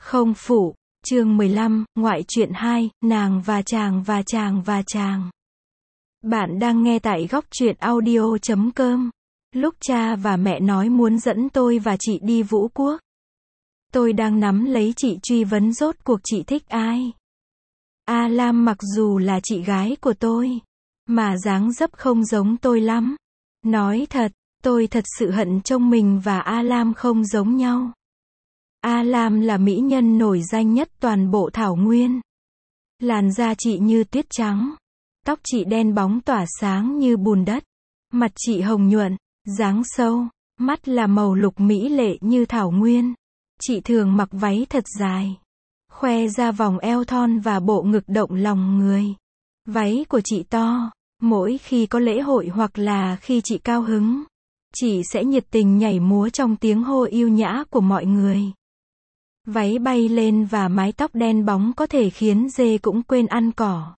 Không phụ, chương 15, ngoại truyện 2, nàng và chàng và chàng và chàng. Bạn đang nghe tại góc truyện audio.com. Lúc cha và mẹ nói muốn dẫn tôi và chị đi Vũ Quốc, tôi đang nắm lấy chị truy vấn rốt cuộc chị thích ai. A Lam mặc dù là chị gái của tôi, mà dáng dấp không giống tôi lắm. Nói thật, tôi thật sự hận trông mình và A Lam không giống nhau. A Lam là mỹ nhân nổi danh nhất toàn bộ Thảo Nguyên. Làn da chị như tuyết trắng, tóc chị đen bóng tỏa sáng như bùn đất, mặt chị hồng nhuận, dáng sâu, mắt là màu lục mỹ lệ như Thảo Nguyên. Chị thường mặc váy thật dài, khoe ra vòng eo thon và bộ ngực động lòng người. Váy của chị to, mỗi khi có lễ hội hoặc là khi chị cao hứng, chị sẽ nhiệt tình nhảy múa trong tiếng hô yêu nhã của mọi người. Váy bay lên và mái tóc đen bóng có thể khiến dê cũng quên ăn cỏ.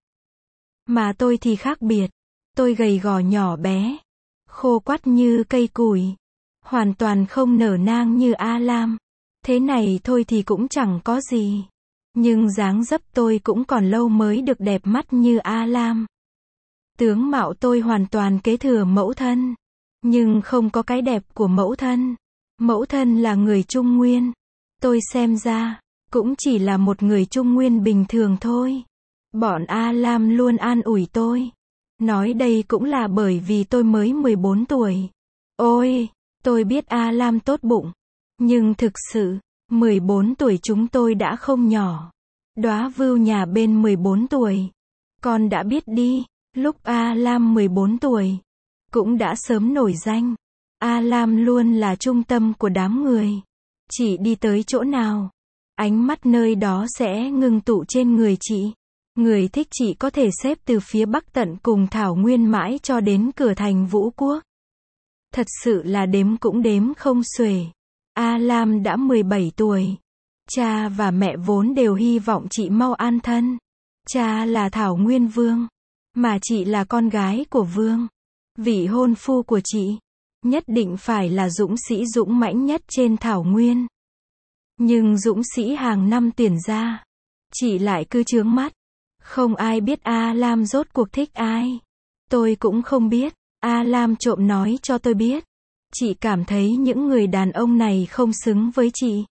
Mà tôi thì khác biệt. Tôi gầy gò nhỏ bé, khô quắt như cây củi, hoàn toàn không nở nang như A Lam. Thế này thôi thì cũng chẳng có gì. Nhưng dáng dấp tôi cũng còn lâu mới được đẹp mắt như A Lam. Tướng mạo tôi hoàn toàn kế thừa mẫu thân, nhưng không có cái đẹp của mẫu thân. Mẫu thân là người Trung Nguyên. Tôi xem ra, cũng chỉ là một người Trung Nguyên bình thường thôi. Bọn A Lam luôn an ủi tôi. Nói đây cũng là bởi vì tôi mới 14 tuổi. Ôi, tôi biết A Lam tốt bụng. Nhưng thực sự, 14 tuổi chúng tôi đã không nhỏ. Đóa vưu nhà bên 14 tuổi. Con đã biết đi, lúc A Lam 14 tuổi, cũng đã sớm nổi danh. A Lam luôn là trung tâm của đám người. Chị đi tới chỗ nào, ánh mắt nơi đó sẽ ngưng tụ trên người chị. Người thích chị có thể xếp từ phía Bắc tận cùng Thảo Nguyên mãi cho đến cửa thành Vũ Quốc. Thật sự là đếm cũng đếm không xuể. A Lam đã 17 tuổi. Cha và mẹ vốn đều hy vọng chị mau an thân. Cha là Thảo Nguyên Vương, mà chị là con gái của Vương. Vị hôn phu của chị nhất định phải là dũng sĩ dũng mãnh nhất trên Thảo Nguyên. Nhưng dũng sĩ hàng năm tuyển ra, chị lại cứ chướng mắt. Không ai biết A Lam rốt cuộc thích ai. Tôi cũng không biết. A Lam trộm nói cho tôi biết. Chị cảm thấy những người đàn ông này không xứng với chị.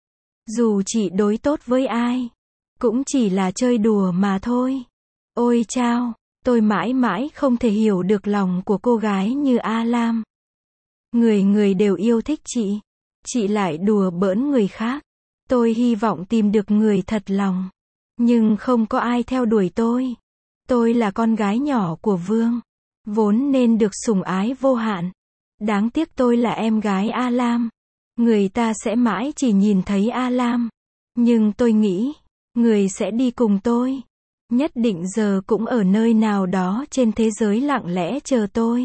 Dù chị đối tốt với ai, cũng chỉ là chơi đùa mà thôi. Ôi chao, tôi mãi mãi không thể hiểu được lòng của cô gái như A Lam. Người người đều yêu thích chị lại đùa bỡn người khác. Tôi hy vọng tìm được người thật lòng, nhưng không có ai theo đuổi tôi. Tôi là con gái nhỏ của Vương, vốn nên được sủng ái vô hạn. Đáng tiếc tôi là em gái A Lam. Người ta sẽ mãi chỉ nhìn thấy A Lam. Nhưng tôi nghĩ, người sẽ đi cùng tôi. Nhất định giờ cũng ở nơi nào đó trên thế giới lặng lẽ chờ tôi.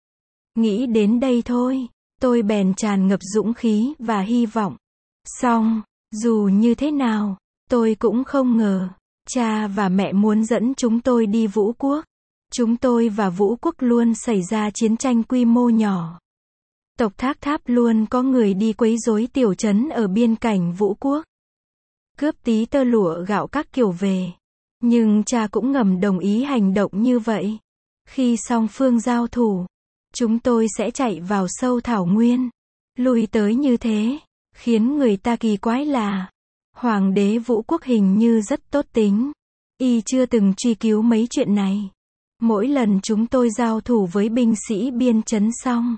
Nghĩ đến đây thôi, tôi bèn tràn ngập dũng khí và hy vọng. Xong, dù như thế nào, tôi cũng không ngờ, cha và mẹ muốn dẫn chúng tôi đi Vũ Quốc. Chúng tôi và Vũ Quốc luôn xảy ra chiến tranh quy mô nhỏ. Tộc Thác Tháp luôn có người đi quấy rối tiểu trấn ở biên cảnh Vũ Quốc, cướp tí tơ lụa gạo các kiểu về. Nhưng cha cũng ngầm đồng ý hành động như vậy. Khi song phương giao thủ, chúng tôi sẽ chạy vào sâu Thảo Nguyên. Lui tới như thế, khiến người ta kỳ quái là Hoàng đế Vũ Quốc hình như rất tốt tính. Y chưa từng truy cứu mấy chuyện này. Mỗi lần chúng tôi giao thủ với binh sĩ biên trấn xong,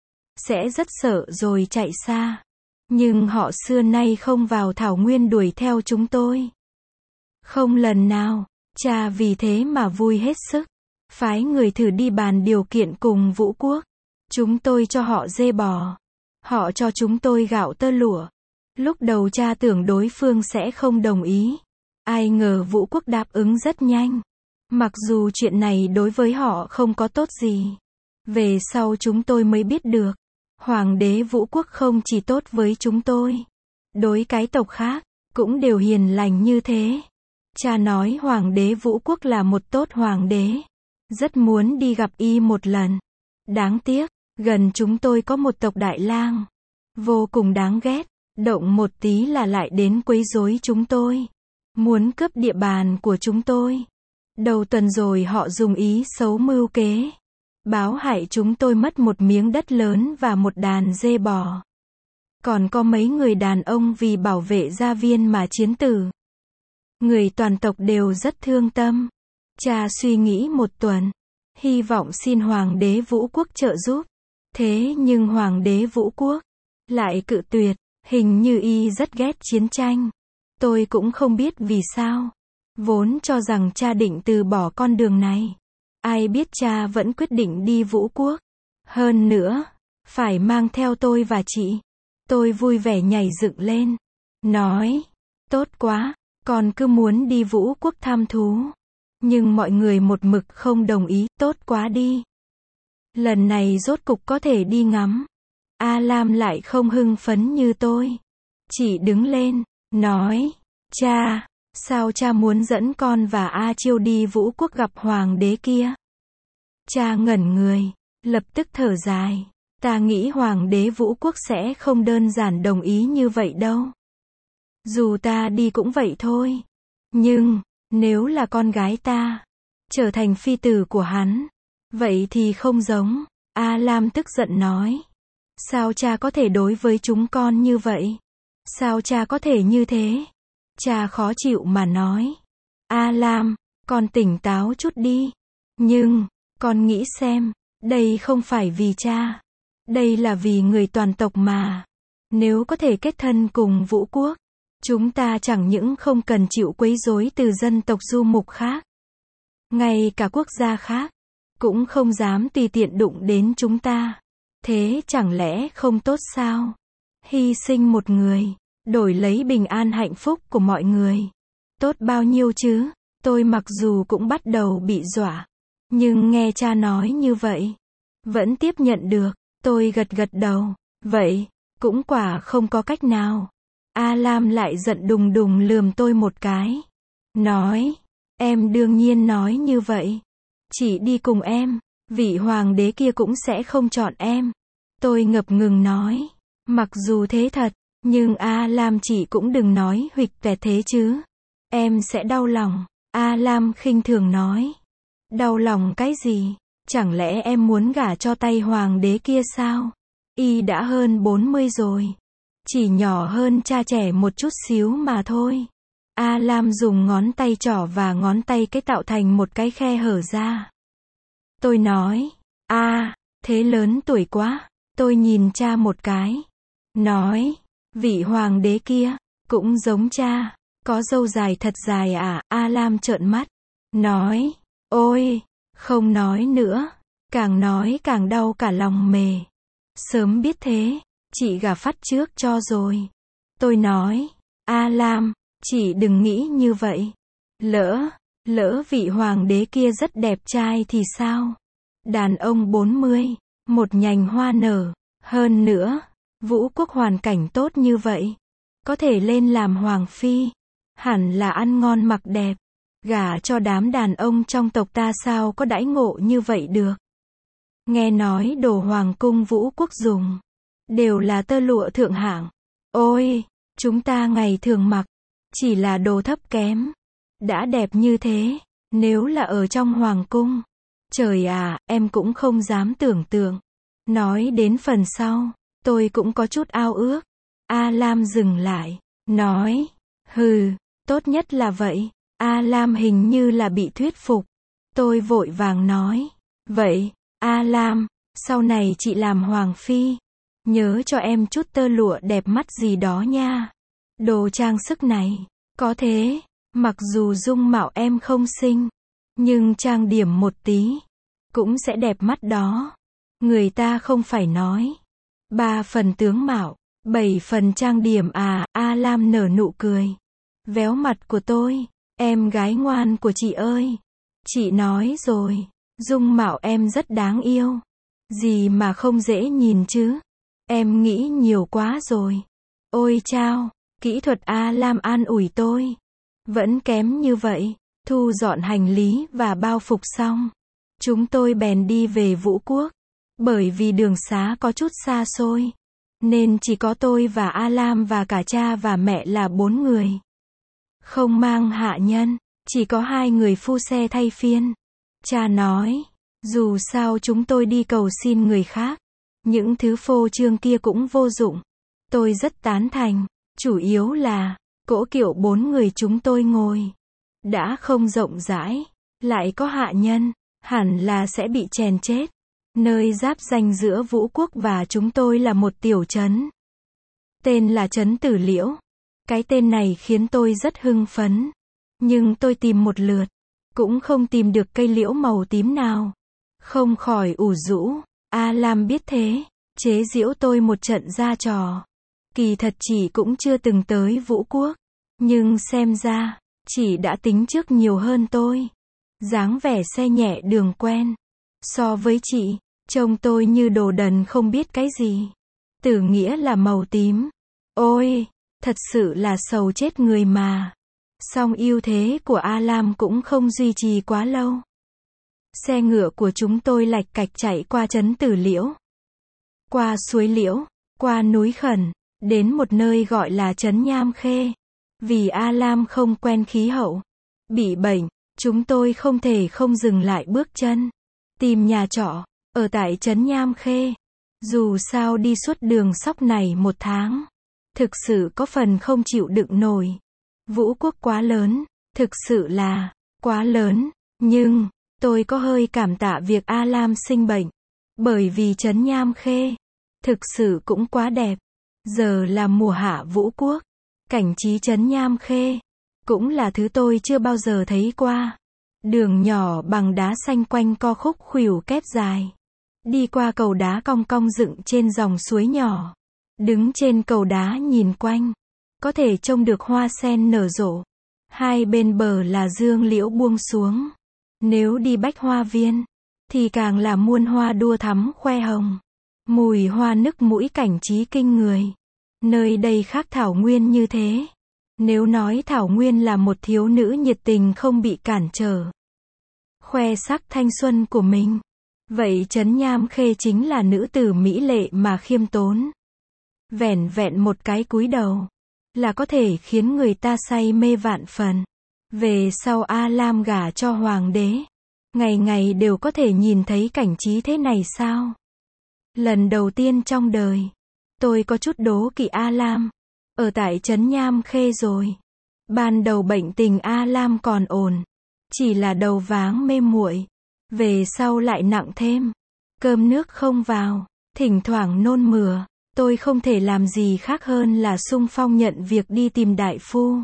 sẽ rất sợ rồi chạy xa. Nhưng họ xưa nay không vào Thảo Nguyên đuổi theo chúng tôi. Không lần nào. Cha vì thế mà vui hết sức. Phái người thử đi bàn điều kiện cùng Vũ Quốc. Chúng tôi cho họ dê bò. Họ cho chúng tôi gạo tơ lụa. Lúc đầu cha tưởng đối phương sẽ không đồng ý. Ai ngờ Vũ Quốc đáp ứng rất nhanh. Mặc dù chuyện này đối với họ không có tốt gì. Về sau chúng tôi mới biết được. Hoàng đế Vũ Quốc không chỉ tốt với chúng tôi. Đối cái tộc khác, cũng đều hiền lành như thế. Cha nói Hoàng đế Vũ Quốc là một tốt hoàng đế. Rất muốn đi gặp y một lần. Đáng tiếc, gần chúng tôi có một tộc Đại Lang. Vô cùng đáng ghét. Động một tí là lại đến quấy rối chúng tôi. Muốn cướp địa bàn của chúng tôi. Đầu tuần rồi họ dùng ý xấu mưu kế. Báo hại chúng tôi mất một miếng đất lớn và một đàn dê bò. Còn có mấy người đàn ông vì bảo vệ gia viên mà chiến tử. Người toàn tộc đều rất thương tâm. Cha suy nghĩ một tuần. Hy vọng xin Hoàng đế Vũ Quốc trợ giúp. Thế nhưng Hoàng đế Vũ Quốc lại cự tuyệt. Hình như y rất ghét chiến tranh. Tôi cũng không biết vì sao. Vốn cho rằng cha định từ bỏ con đường này. Ai biết cha vẫn quyết định đi Vũ Quốc. Hơn nữa, phải mang theo tôi và chị. Tôi vui vẻ nhảy dựng lên. Nói, tốt quá, con cứ muốn đi Vũ Quốc thăm thú. Nhưng mọi người một mực không đồng ý, tốt quá đi. Lần này rốt cục có thể đi ngắm. A Lam lại không hưng phấn như tôi. Chị đứng lên, nói, cha, sao cha muốn dẫn con và A Chiêu đi Vũ Quốc gặp hoàng đế kia? Cha ngẩn người, lập tức thở dài. Ta nghĩ hoàng đế Vũ Quốc sẽ không đơn giản đồng ý như vậy đâu. Dù ta đi cũng vậy thôi. Nhưng, nếu là con gái ta, trở thành phi tử của hắn, vậy thì không giống. A Lam tức giận nói. Sao cha có thể đối với chúng con như vậy? Sao cha có thể như thế? Cha khó chịu mà nói. A Lam, con tỉnh táo chút đi. Nhưng, con nghĩ xem, đây không phải vì cha. Đây là vì người toàn tộc mà. Nếu có thể kết thân cùng Vũ Quốc, chúng ta chẳng những không cần chịu quấy rối từ dân tộc du mục khác. Ngay cả quốc gia khác, cũng không dám tùy tiện đụng đến chúng ta. Thế chẳng lẽ không tốt sao? Hy sinh một người, đổi lấy bình an hạnh phúc của mọi người. Tốt bao nhiêu chứ? Tôi mặc dù cũng bắt đầu bị dọa. Nhưng nghe cha nói như vậy, vẫn tiếp nhận được. Tôi gật gật đầu. Vậy, cũng quả không có cách nào. A Lam lại giận đùng đùng lườm tôi một cái. Nói, em đương nhiên nói như vậy. Chỉ đi cùng em, vị hoàng đế kia cũng sẽ không chọn em. Tôi ngập ngừng nói. Mặc dù thế thật, nhưng A Lam chị cũng đừng nói huỵch toẹt thế chứ. Em sẽ đau lòng. A Lam khinh thường nói. Đau lòng cái gì? Chẳng lẽ em muốn gả cho tay hoàng đế kia sao? Y đã hơn 40 rồi. Chỉ nhỏ hơn cha trẻ một chút xíu mà thôi. A Lam dùng ngón tay trỏ và ngón tay cái tạo thành một cái khe hở ra. Tôi nói, thế lớn tuổi quá. Tôi nhìn cha một cái. Nói, vị hoàng đế kia, cũng giống cha. Có râu dài thật dài à? A Lam trợn mắt. Nói, ôi, không nói nữa. Càng nói càng đau cả lòng mề. Sớm biết thế, chị gả phát trước cho rồi. Tôi nói, A Lam, chị đừng nghĩ như vậy. Lỡ vị hoàng đế kia rất đẹp trai thì sao? Đàn ông 40, một nhành hoa nở. Hơn nữa, Vũ Quốc hoàn cảnh tốt như vậy. Có thể lên làm hoàng phi. Hẳn là ăn ngon mặc đẹp. Gả cho đám đàn ông trong tộc ta sao có đãi ngộ như vậy được. Nghe nói đồ hoàng cung Vũ Quốc dùng đều là tơ lụa thượng hạng. Ôi, chúng ta ngày thường mặc chỉ là đồ thấp kém. Đã đẹp như thế, nếu là ở trong hoàng cung, trời à, em cũng không dám tưởng tượng. Nói đến phần sau, tôi cũng có chút ao ước. A Lam dừng lại, nói, hừ, tốt nhất là vậy. A Lam hình như là bị thuyết phục. Tôi vội vàng nói, vậy, A Lam, sau này chị làm hoàng phi, nhớ cho em chút tơ lụa đẹp mắt gì đó nha. Đồ trang sức này, có thế, mặc dù dung mạo em không xinh, nhưng trang điểm một tí, cũng sẽ đẹp mắt đó. Người ta không phải nói, 3 phần tướng mạo, 7 phần trang điểm à? A Lam nở nụ cười, véo mặt của tôi. Em gái ngoan của chị ơi, chị nói rồi, dung mạo em rất đáng yêu. Gì mà không dễ nhìn chứ? Em nghĩ nhiều quá rồi. Ôi chao, kỹ thuật. A Lam an ủi tôi. Vẫn kém như vậy. Thu dọn hành lý và bao phục xong, chúng tôi bèn đi về Vũ Quốc. Bởi vì đường xá có chút xa xôi, nên chỉ có tôi và A Lam và cả cha và mẹ là 4 người. Không mang hạ nhân, chỉ có 2 người phu xe thay phiên. Cha nói, dù sao chúng tôi đi cầu xin người khác, những thứ phô trương kia cũng vô dụng. Tôi rất tán thành, chủ yếu là, cỗ kiệu 4 người chúng tôi ngồi, đã không rộng rãi, lại có hạ nhân, hẳn là sẽ bị chèn chết. Nơi giáp ranh giữa Vũ Quốc và chúng tôi là một tiểu trấn. Tên là trấn Tử Liễu. Cái tên này khiến tôi rất hưng phấn. Nhưng tôi tìm một lượt, cũng không tìm được cây liễu màu tím nào. Không khỏi ủ rũ. A Lam biết thế, chế giễu tôi một trận ra trò. Kỳ thật chị cũng chưa từng tới Vũ Quốc. Nhưng xem ra, chị đã tính trước nhiều hơn tôi. Dáng vẻ xe nhẹ đường quen. So với chị, trông tôi như đồ đần không biết cái gì. Tử nghĩa là màu tím. Ôi, thật sự là sầu chết người mà. Song ưu thế của A Lam cũng không duy trì quá lâu. Xe ngựa của chúng tôi lạch cạch chạy qua trấn Tử Liễu, qua suối Liễu, qua núi Khẩn, đến một nơi gọi là trấn Nham Khê. Vì A Lam không quen khí hậu, bị bệnh, chúng tôi không thể không dừng lại bước chân, tìm nhà trọ, ở tại trấn Nham Khê. Dù sao đi suốt đường sóc này 1 tháng, thực sự có phần không chịu đựng nổi. Vũ Quốc quá lớn, thực sự là, quá lớn, nhưng, tôi có hơi cảm tạ việc A Lam sinh bệnh. Bởi vì trấn Nham Khê, thực sự cũng quá đẹp. Giờ là mùa hạ Vũ Quốc, cảnh trí trấn Nham Khê, cũng là thứ tôi chưa bao giờ thấy qua. Đường nhỏ bằng đá xanh quanh co khúc khuỷu kép dài. Đi qua cầu đá cong cong dựng trên dòng suối nhỏ. Đứng trên cầu đá nhìn quanh, có thể trông được hoa sen nở rộ. Hai bên bờ là dương liễu buông xuống. Nếu đi Bách Hoa Viên, thì càng là muôn hoa đua thắm khoe hồng. Mùi hoa nức mũi cảnh trí kinh người. Nơi đây khác thảo nguyên như thế. Nếu nói thảo nguyên là một thiếu nữ nhiệt tình không bị cản trở, khoe sắc thanh xuân của mình, vậy trấn Nham Khê chính là nữ tử mỹ lệ mà khiêm tốn. Vẻn vẹn một cái cúi đầu, là có thể khiến người ta say mê vạn phần. Về sau A Lam gả cho hoàng đế, ngày ngày đều có thể nhìn thấy cảnh trí thế này sao? Lần đầu tiên trong đời, tôi có chút đố kỵ A Lam, ở tại trấn Nham Khê rồi. Ban đầu bệnh tình A Lam còn ổn, chỉ là đầu váng mê muội, về sau lại nặng thêm, cơm nước không vào, thỉnh thoảng nôn mửa. Tôi không thể làm gì khác hơn là xung phong nhận việc đi tìm đại phu.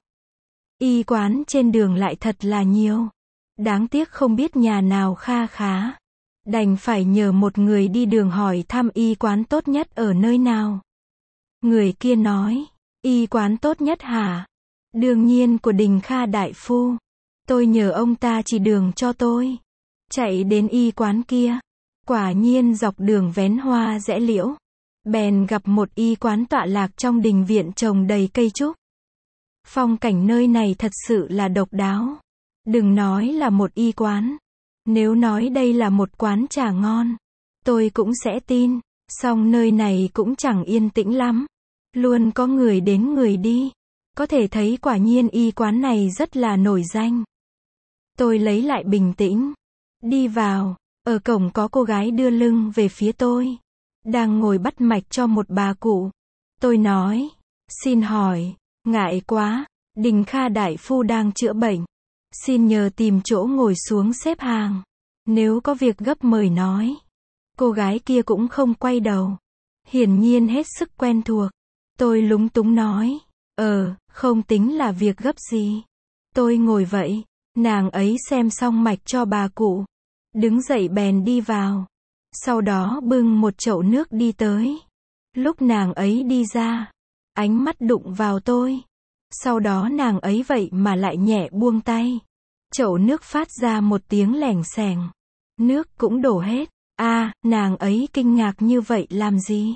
Y quán trên đường lại thật là nhiều. Đáng tiếc không biết nhà nào kha khá. Đành phải nhờ một người đi đường hỏi thăm y quán tốt nhất ở nơi nào. Người kia nói, y quán tốt nhất hả? Đương nhiên của Đình Kha đại phu. Tôi nhờ ông ta chỉ đường cho tôi. Chạy đến y quán kia. Quả nhiên dọc đường vén hoa rẽ liễu. Bèn gặp một y quán tọa lạc trong đình viện trồng đầy cây trúc. Phong cảnh nơi này thật sự là độc đáo. Đừng nói là một y quán. Nếu nói đây là một quán trà ngon, tôi cũng sẽ tin. Song nơi này cũng chẳng yên tĩnh lắm. Luôn có người đến người đi. Có thể thấy quả nhiên y quán này rất là nổi danh. Tôi lấy lại bình tĩnh. Đi vào. Ở cổng có cô gái đưa lưng về phía tôi. Đang ngồi bắt mạch cho một bà cụ. Tôi nói, xin hỏi, ngại quá, Đình Kha đại phu đang chữa bệnh. Xin nhờ tìm chỗ ngồi xuống xếp hàng. Nếu có việc gấp mời nói. Cô gái kia cũng không quay đầu. Hiển nhiên hết sức quen thuộc. Tôi lúng túng nói, không tính là việc gấp gì. Tôi ngồi vậy. Nàng ấy xem xong mạch cho bà cụ. Đứng dậy bèn đi vào. Sau đó bưng một chậu nước đi tới. Lúc nàng ấy đi ra, ánh mắt đụng vào tôi. Sau đó nàng ấy vậy mà lại nhẹ buông tay. Chậu nước phát ra một tiếng lẻng xẻng. Nước cũng đổ hết. Nàng ấy kinh ngạc như vậy làm gì?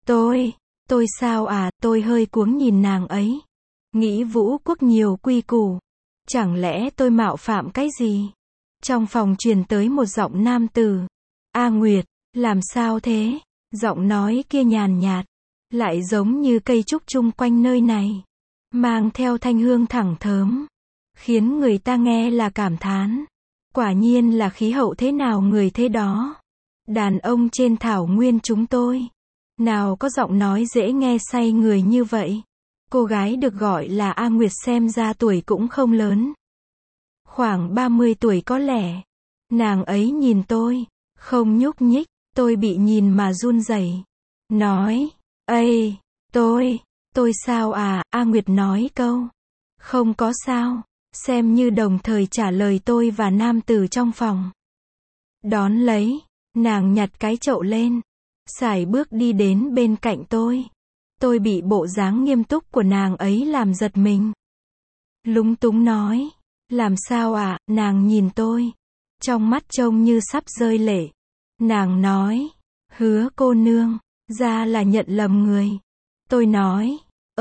Tôi sao à? Tôi hơi cuống nhìn nàng ấy. Nghĩ Vũ Quốc nhiều quy củ. Chẳng lẽ tôi mạo phạm cái gì? Trong phòng truyền tới một giọng nam tử. A Nguyệt, làm sao thế? Giọng nói kia nhàn nhạt. lại giống như cây trúc chung quanh nơi này, mang theo thanh hương thẳng thớm, khiến người ta nghe là cảm thán. Quả nhiên là khí hậu thế nào người thế đó. Đàn ông trên thảo nguyên chúng tôi, nào có giọng nói dễ nghe say người như vậy. Cô gái được gọi là A Nguyệt xem ra tuổi cũng không lớn. Khoảng 30 tuổi có lẽ. Nàng ấy nhìn tôi, không nhúc nhích, tôi bị nhìn mà run rẩy. Nói, ây, tôi sao à, A Nguyệt nói câu. Không có sao, xem như đồng thời trả lời tôi và nam tử trong phòng. Đón lấy, nàng nhặt cái chậu lên, sải bước đi đến bên cạnh tôi. Tôi bị bộ dáng nghiêm túc của nàng ấy làm giật mình. Lúng túng nói, làm sao à, nàng nhìn tôi. Trong mắt trông như sắp rơi lệ. Nàng nói, Hứa cô nương, ra là nhận lầm người. Tôi nói,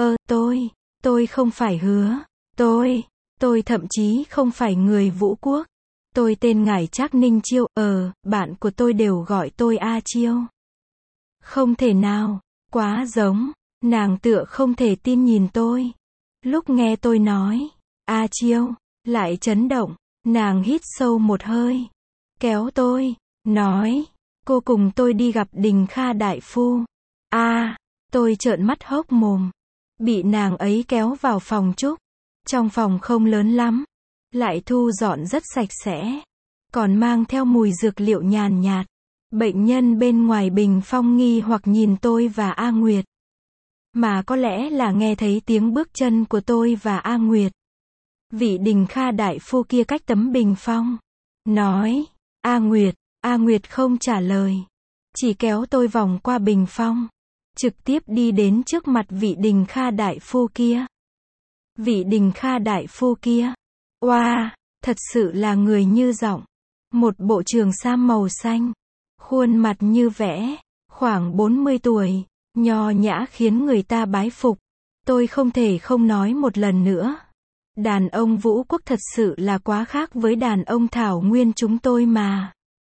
tôi không phải Hứa. Tôi thậm chí không phải người Vũ Quốc. Tôi tên ngải Trác Ninh Chiêu, bạn của tôi đều gọi tôi A Chiêu. Không thể nào, quá giống. Nàng tựa không thể tin nhìn tôi. Lúc nghe tôi nói, A Chiêu, lại chấn động, nàng hít sâu một hơi, kéo tôi, nói, cô cùng tôi đi gặp Đình Kha đại phu. Tôi trợn mắt hốc mồm, bị nàng ấy kéo vào phòng trúc. Trong phòng không lớn lắm, lại thu dọn rất sạch sẽ, còn mang theo mùi dược liệu nhàn nhạt. Bệnh nhân bên ngoài bình phong nghi hoặc nhìn tôi và A Nguyệt. Mà có lẽ là nghe thấy tiếng bước chân của tôi và A Nguyệt. Vị Đình Kha đại phu kia cách tấm bình phong, nói, A Nguyệt không trả lời, chỉ kéo tôi vòng qua bình phong, trực tiếp đi đến trước mặt vị Đình Kha đại phu kia. Vị Đình Kha đại phu kia, thật sự là người như giọng, một bộ trường sam màu xanh, khuôn mặt như vẽ, khoảng 40 tuổi, nho nhã khiến người ta bái phục. Tôi không thể không nói một lần nữa. Đàn ông Vũ Quốc thật sự là quá khác với đàn ông Thảo Nguyên chúng tôi mà.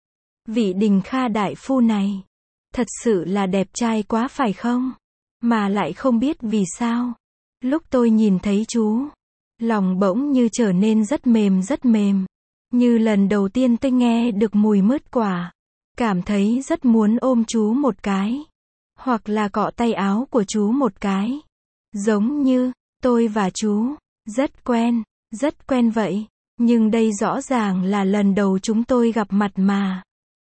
Vị Đình Kha đại phu này, thật sự là đẹp trai quá phải không? Mà lại không biết vì sao. Lúc tôi nhìn thấy chú, lòng bỗng như trở nên rất mềm. Như lần đầu tiên tôi nghe được mùi mứt quả. Cảm thấy rất muốn ôm chú một cái. Hoặc là cọ tay áo của chú một cái. Giống như, tôi và chú, rất quen vậy. Nhưng đây rõ ràng là lần đầu chúng tôi gặp mặt mà.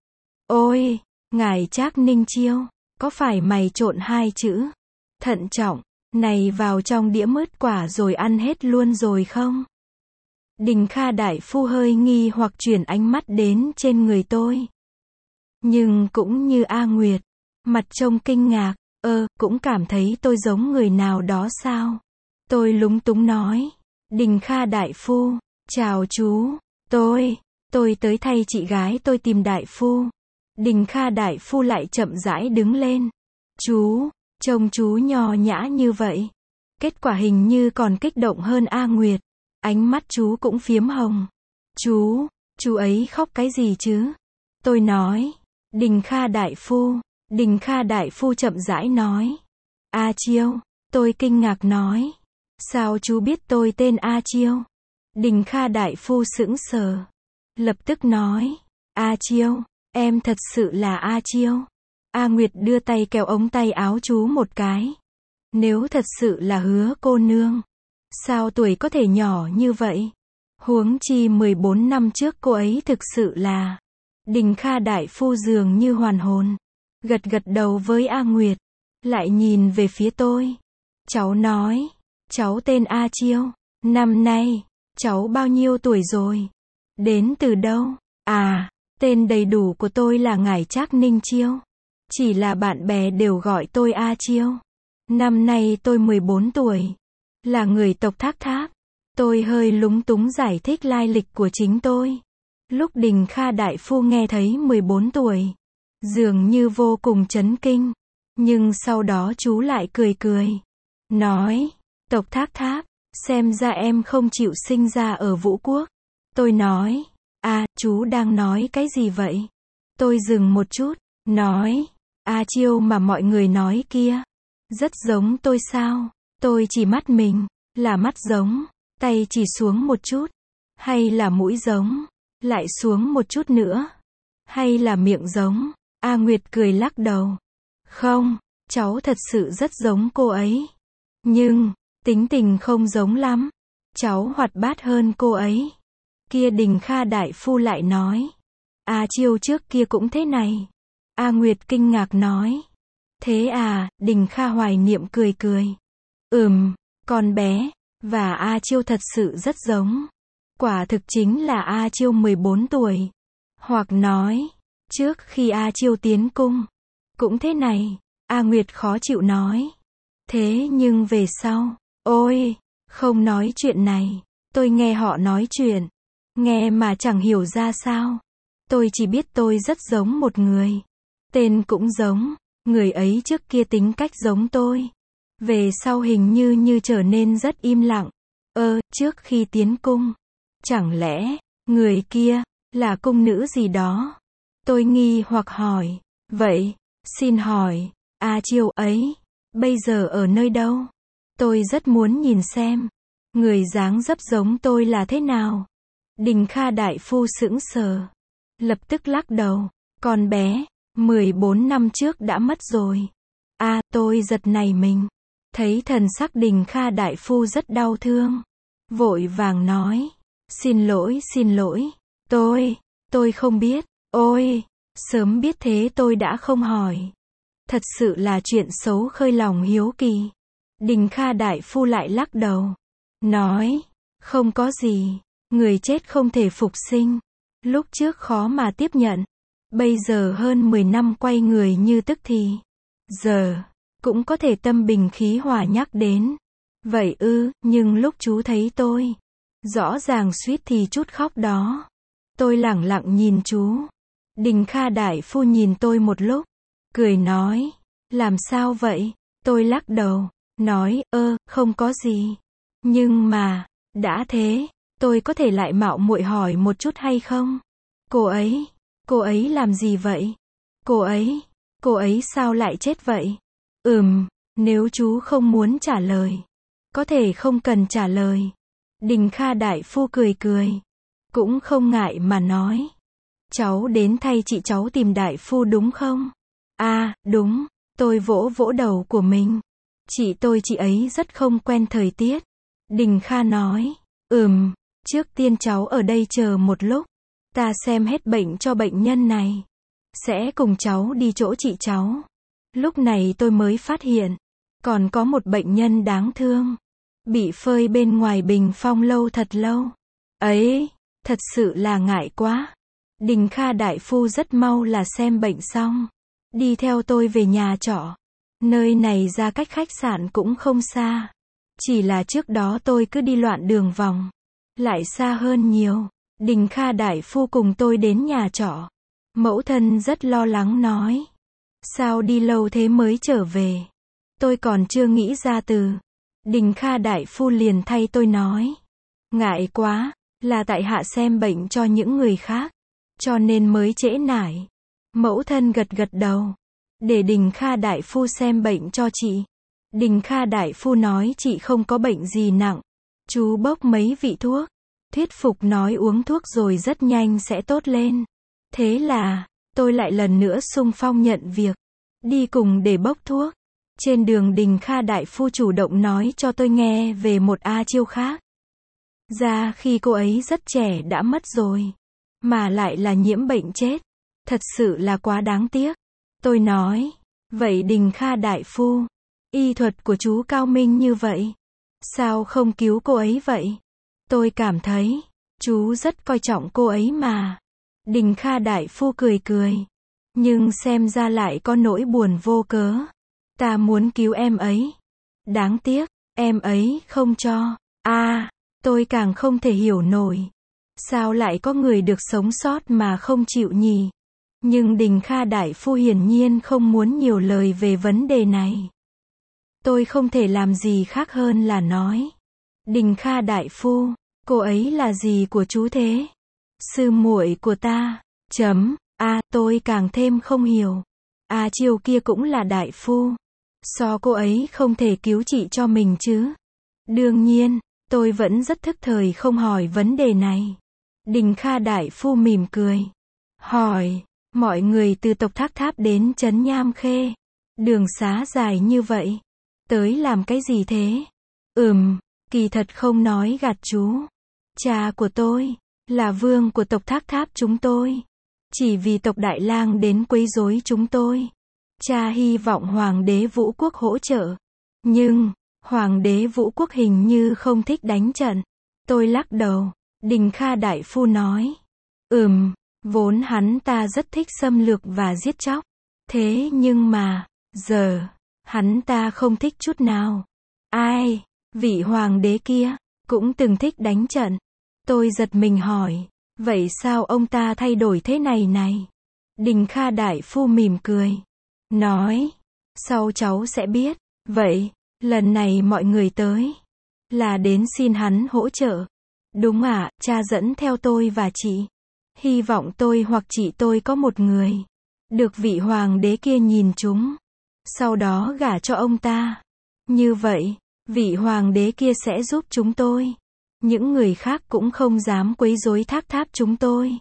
Ôi, ngải Trác Ninh Chiêu, có phải mày trộn hai chữ thận trọng này vào trong đĩa mứt quả rồi ăn hết luôn rồi không? Đình Kha đại phu hơi nghi hoặc chuyển ánh mắt đến trên người tôi. Nhưng cũng như A Nguyệt, mặt trông kinh ngạc, cũng cảm thấy tôi giống người nào đó sao? Tôi lúng túng nói, Đình Kha đại phu, chào chú, tôi tới thay chị gái tôi tìm đại phu. Đình Kha đại phu lại chậm rãi đứng lên. Trông chú nho nhã như vậy. Kết quả hình như còn kích động hơn A Nguyệt. Ánh mắt chú cũng phiếm hồng. Chú ấy khóc cái gì chứ? Tôi nói, Đình Kha đại phu chậm rãi nói. A Chiêu, tôi kinh ngạc nói. Sao chú biết tôi tên A Chiêu? Đình Kha đại phu sững sờ. Lập tức nói, A Chiêu, em thật sự là A Chiêu. A Nguyệt đưa tay kéo ống tay áo chú một cái. Nếu thật sự là Hứa cô nương, sao tuổi có thể nhỏ như vậy? Huống chi 14 năm trước cô ấy thực sự là. Đình Kha đại phu dường như hoàn hồn, gật đầu với A Nguyệt, lại nhìn về phía tôi. Cháu nói, cháu tên A Chiêu, năm nay, cháu bao nhiêu tuổi rồi? Đến từ đâu? Tên đầy đủ của tôi là ngải Trác Ninh Chiêu. Chỉ là bạn bè đều gọi tôi A Chiêu. Năm nay tôi 14 tuổi. Là người tộc Thác Thác. Tôi hơi lúng túng giải thích lai lịch của chính tôi. Lúc Đình Kha đại phu nghe thấy 14 tuổi, dường như vô cùng chấn kinh. Nhưng sau đó chú lại cười. Nói, tộc Thác Thác, xem ra em không chịu sinh ra ở Vũ Quốc. Tôi nói, chú đang nói cái gì vậy? Tôi dừng một chút, nói, A Chiêu mà mọi người nói kia. Rất giống tôi sao? Tôi chỉ mắt mình, là mắt giống, tay chỉ xuống một chút, hay là mũi giống, lại xuống một chút nữa, hay là miệng giống? A Nguyệt cười lắc đầu. Không, cháu thật sự rất giống cô ấy. Nhưng, tính tình không giống lắm. Cháu hoạt bát hơn cô ấy. Kia Đình Kha đại phu lại nói. A Chiêu trước kia cũng thế này. A Nguyệt kinh ngạc nói. Thế à, Đình Kha hoài niệm cười cười. Con bé, và A Chiêu thật sự rất giống. Quả thực chính là A Chiêu 14 tuổi. Hoặc nói, trước khi A Chiêu tiến cung, cũng thế này. A Nguyệt khó chịu nói. Thế nhưng về sau, ôi, không nói chuyện này. Tôi nghe họ nói chuyện. Nghe mà chẳng hiểu ra sao. Tôi chỉ biết tôi rất giống một người. Tên cũng giống. Người ấy trước kia tính cách giống tôi. Về sau hình như trở nên rất im lặng. Trước khi tiến cung. Chẳng lẽ, người kia, là cung nữ gì đó? Tôi nghi hoặc hỏi. Vậy, xin hỏi, A Chiêu ấy, bây giờ ở nơi đâu? Tôi rất muốn nhìn xem. Người dáng dấp giống tôi là thế nào? Đình Kha đại phu sững sờ. Lập tức lắc đầu. Con bé, 14 năm trước đã mất rồi. Tôi giật nảy mình. Thấy thần sắc Đình Kha đại phu rất đau thương. Vội vàng nói. Xin lỗi. Tôi không biết. Ôi, sớm biết thế tôi đã không hỏi. Thật sự là chuyện xấu khơi lòng hiếu kỳ. Đình Kha đại phu lại lắc đầu. Nói, không có gì. Người chết không thể phục sinh. Lúc trước khó mà tiếp nhận. Bây giờ hơn 10 năm quay người như tức thì. Giờ, cũng có thể tâm bình khí hòa nhắc đến. Vậy nhưng lúc chú thấy tôi, rõ ràng suýt thì chút khóc đó. Tôi lẳng lặng nhìn chú. Đình Kha đại phu nhìn tôi một lúc. Cười nói, làm sao vậy? Tôi lắc đầu, nói, không có gì. Nhưng mà, đã thế, tôi có thể lại mạo muội hỏi một chút hay không? Cô ấy làm gì vậy? Cô ấy sao lại chết vậy? Nếu chú không muốn trả lời, có thể không cần trả lời. Đình Kha đại phu cười. Cũng không ngại mà nói. Cháu đến thay chị cháu tìm đại phu đúng không? Đúng. Tôi vỗ đầu của mình. Chị ấy rất không quen thời tiết. Đình Kha nói. Trước tiên cháu ở đây chờ một lúc. Ta xem hết bệnh cho bệnh nhân này. Sẽ cùng cháu đi chỗ chị cháu. Lúc này tôi mới phát hiện. Còn có một bệnh nhân đáng thương. Bị phơi bên ngoài bình phong lâu thật lâu. Ấy, thật sự là ngại quá. Đình Kha đại phu rất mau là xem bệnh xong. Đi theo tôi về nhà trọ. Nơi này ra cách khách sạn cũng không xa. Chỉ là trước đó tôi cứ đi loạn đường vòng. Lại xa hơn nhiều. Đình Kha đại phu cùng tôi đến nhà trọ. Mẫu thân rất lo lắng nói. Sao đi lâu thế mới trở về? Tôi còn chưa nghĩ ra từ. Đình Kha đại phu liền thay tôi nói. Ngại quá, là tại hạ xem bệnh cho những người khác. Cho nên mới trễ nải. Mẫu thân gật đầu. Để Đình Kha đại phu xem bệnh cho chị. Đình Kha đại phu nói chị không có bệnh gì nặng. Chú bốc mấy vị thuốc. Thuyết phục nói uống thuốc rồi rất nhanh sẽ tốt lên. Thế là, tôi lại lần nữa xung phong nhận việc. Đi cùng để bốc thuốc. Trên đường Đình Kha đại phu chủ động nói cho tôi nghe về một A Chiêu khác. Ra khi cô ấy rất trẻ đã mất rồi. Mà lại là nhiễm bệnh chết. Thật sự là quá đáng tiếc. Tôi nói, vậy Đình Kha đại phu, y thuật của chú cao minh như vậy. Sao không cứu cô ấy vậy? Tôi cảm thấy, chú rất coi trọng cô ấy mà. Đình Kha đại phu cười. Nhưng xem ra lại có nỗi buồn vô cớ. Ta muốn cứu em ấy. Đáng tiếc, em ấy không cho. Tôi càng không thể hiểu nổi. Sao lại có người được sống sót mà không chịu nhỉ? Nhưng Đình Kha đại phu hiển nhiên không muốn nhiều lời về vấn đề này. Tôi không thể làm gì khác hơn là nói. Đình Kha đại phu, cô ấy là gì của chú thế? Sư muội của ta. Tôi càng thêm không hiểu. A Chiêu kia cũng là đại phu. So cô ấy không thể cứu chị cho mình chứ. Đương nhiên, tôi vẫn rất thức thời không hỏi vấn đề này. Đình Kha đại phu mỉm cười. Hỏi, mọi người từ tộc Thác Tháp đến trấn Nham Khê. Đường xá dài như vậy. Tới làm cái gì thế? Kỳ thật không nói gạt chú. Cha của tôi, là vương của tộc Thác Tháp chúng tôi. Chỉ vì tộc Đại Lang đến quấy rối chúng tôi. Cha hy vọng Hoàng đế Vũ Quốc hỗ trợ. Nhưng, Hoàng đế Vũ Quốc hình như không thích đánh trận. Tôi lắc đầu. Đình Kha đại phu nói. Vốn hắn ta rất thích xâm lược và giết chóc. Thế nhưng mà, giờ, hắn ta không thích chút nào. Ai, vị hoàng đế kia, cũng từng thích đánh trận. Tôi giật mình hỏi. Vậy sao ông ta thay đổi thế này? Đình Kha đại phu mỉm cười. Nói. Sau cháu sẽ biết. Vậy, lần này mọi người tới. Là đến xin hắn hỗ trợ. Đúng ạ, cha dẫn theo tôi và chị. Hy vọng tôi hoặc chị tôi có một người. Được vị hoàng đế kia nhìn chúng. Sau đó gả cho ông ta. Như vậy, vị hoàng đế kia sẽ giúp chúng tôi. Những người khác cũng không dám quấy rối Thác Tháp chúng tôi.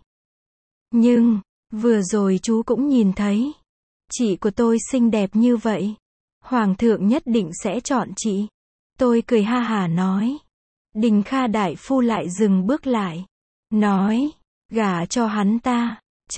Nhưng, vừa rồi chú cũng nhìn thấy. Chị của tôi xinh đẹp như vậy. Hoàng thượng nhất định sẽ chọn chị. Tôi cười ha hả nói. Đình Kha đại phu lại dừng bước lại. Nói, gả cho hắn ta.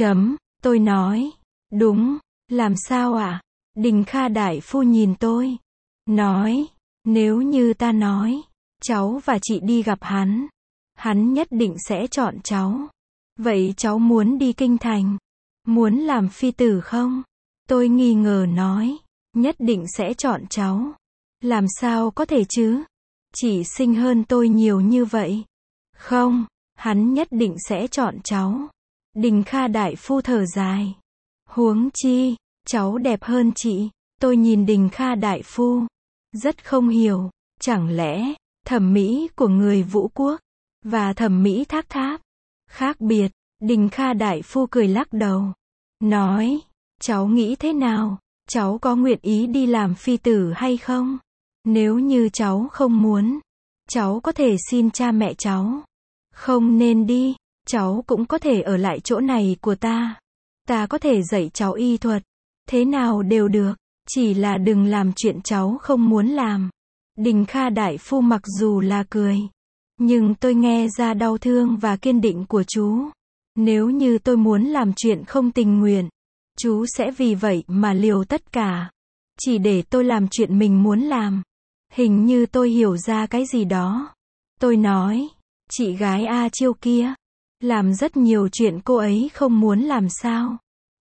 Tôi nói, đúng, làm sao ạ? Đình Kha đại phu nhìn tôi. Nói, nếu như ta nói, cháu và chị đi gặp hắn. Hắn nhất định sẽ chọn cháu. Vậy cháu muốn đi kinh thành? Muốn làm phi tử không? Tôi nghi ngờ nói, nhất định sẽ chọn cháu. Làm sao có thể chứ? Chị xinh hơn tôi nhiều như vậy. Không, hắn nhất định sẽ chọn cháu. Đình Kha đại phu thở dài. Huống chi, cháu đẹp hơn chị. Tôi nhìn Đình Kha đại phu. Rất không hiểu, chẳng lẽ, thẩm mỹ của người Vũ Quốc, và thẩm mỹ Thác Tháp, khác biệt. Đình Kha đại phu cười lắc đầu. Nói, cháu nghĩ thế nào? Cháu có nguyện ý đi làm phi tử hay không? Nếu như cháu không muốn, cháu có thể xin cha mẹ cháu. Không nên đi, cháu cũng có thể ở lại chỗ này của ta. Ta có thể dạy cháu y thuật. Thế nào đều được, chỉ là đừng làm chuyện cháu không muốn làm. Đình Kha đại phu mặc dù là cười, nhưng tôi nghe ra đau thương và kiên định của chú. Nếu như tôi muốn làm chuyện không tình nguyện, chú sẽ vì vậy mà liều tất cả. Chỉ để tôi làm chuyện mình muốn làm. Hình như tôi hiểu ra cái gì đó. Tôi nói, chị gái A Chiêu kia, làm rất nhiều chuyện cô ấy không muốn làm sao.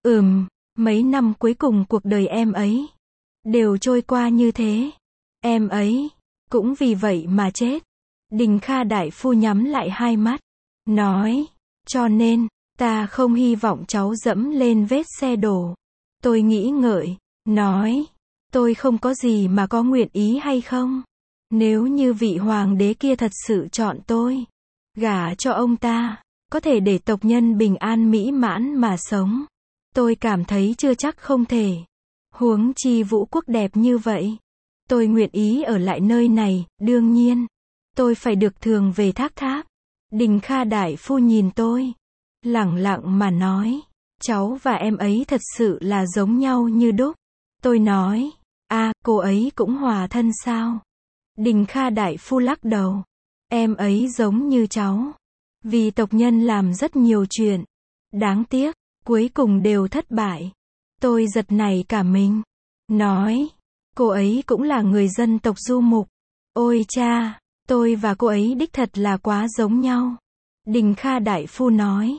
Mấy năm cuối cùng cuộc đời em ấy, đều trôi qua như thế. Em ấy, cũng vì vậy mà chết. Đình Kha đại phu nhắm lại hai mắt. Nói, cho nên, ta không hy vọng cháu dẫm lên vết xe đổ. Tôi nghĩ ngợi, nói, tôi không có gì mà có nguyện ý hay không. Nếu như vị hoàng đế kia thật sự chọn tôi, gả cho ông ta, có thể để tộc nhân bình an mỹ mãn mà sống. Tôi cảm thấy chưa chắc không thể. Huống chi Vũ Quốc đẹp như vậy. Tôi nguyện ý ở lại nơi này, đương nhiên. Tôi phải được thường về Thác Tháp. Đình Kha đại phu nhìn tôi. Lẳng lặng mà nói. Cháu và em ấy thật sự là giống nhau như đúc. Tôi nói. Cô ấy cũng hòa thân sao? Đình Kha đại phu lắc đầu. Em ấy giống như cháu. Vì tộc nhân làm rất nhiều chuyện. Đáng tiếc, cuối cùng đều thất bại. Tôi giật nảy cả mình. Nói. Cô ấy cũng là người dân tộc Du Mục. Ôi cha, tôi và cô ấy đích thật là quá giống nhau. Đình Kha đại phu nói.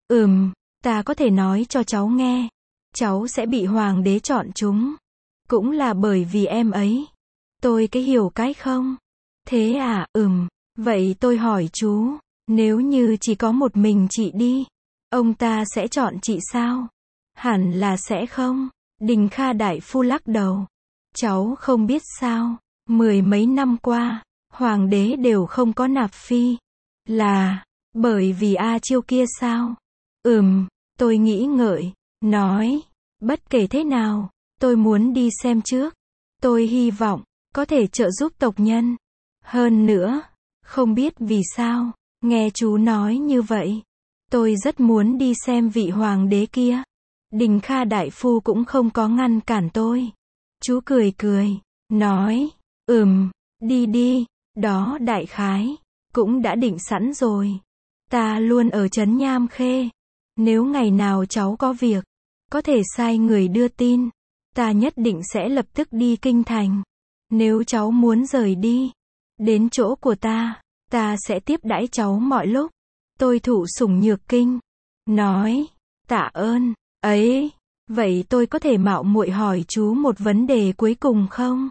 Ta có thể nói cho cháu nghe. Cháu sẽ bị hoàng đế chọn chúng. Cũng là bởi vì em ấy. Tôi cái hiểu cái không? Thế à, vậy tôi hỏi chú. Nếu như chỉ có một mình chị đi, ông ta sẽ chọn chị sao? Hẳn là sẽ không. Đình Kha đại phu lắc đầu. Cháu không biết sao, 10 mấy năm qua, hoàng đế đều không có nạp phi. Là, bởi vì A Chiêu kia sao? Tôi nghĩ ngợi, nói, bất kể thế nào, tôi muốn đi xem trước. Tôi hy vọng có thể trợ giúp tộc nhân. Hơn nữa, không biết vì sao, nghe chú nói như vậy, tôi rất muốn đi xem vị hoàng đế kia. Đình Kha đại phu cũng không có ngăn cản tôi. Chú cười cười, nói, đi đi, đó đại khái, cũng đã định sẵn rồi. Ta luôn ở trấn Nham Khê. Nếu ngày nào cháu có việc, có thể sai người đưa tin. Ta nhất định sẽ lập tức đi kinh thành. Nếu cháu muốn rời đi, đến chỗ của ta sẽ tiếp đãi cháu mọi lúc. Tôi thụ sủng nhược kinh, nói, tạ ơn, ấy, vậy tôi có thể mạo muội hỏi chú một vấn đề cuối cùng không?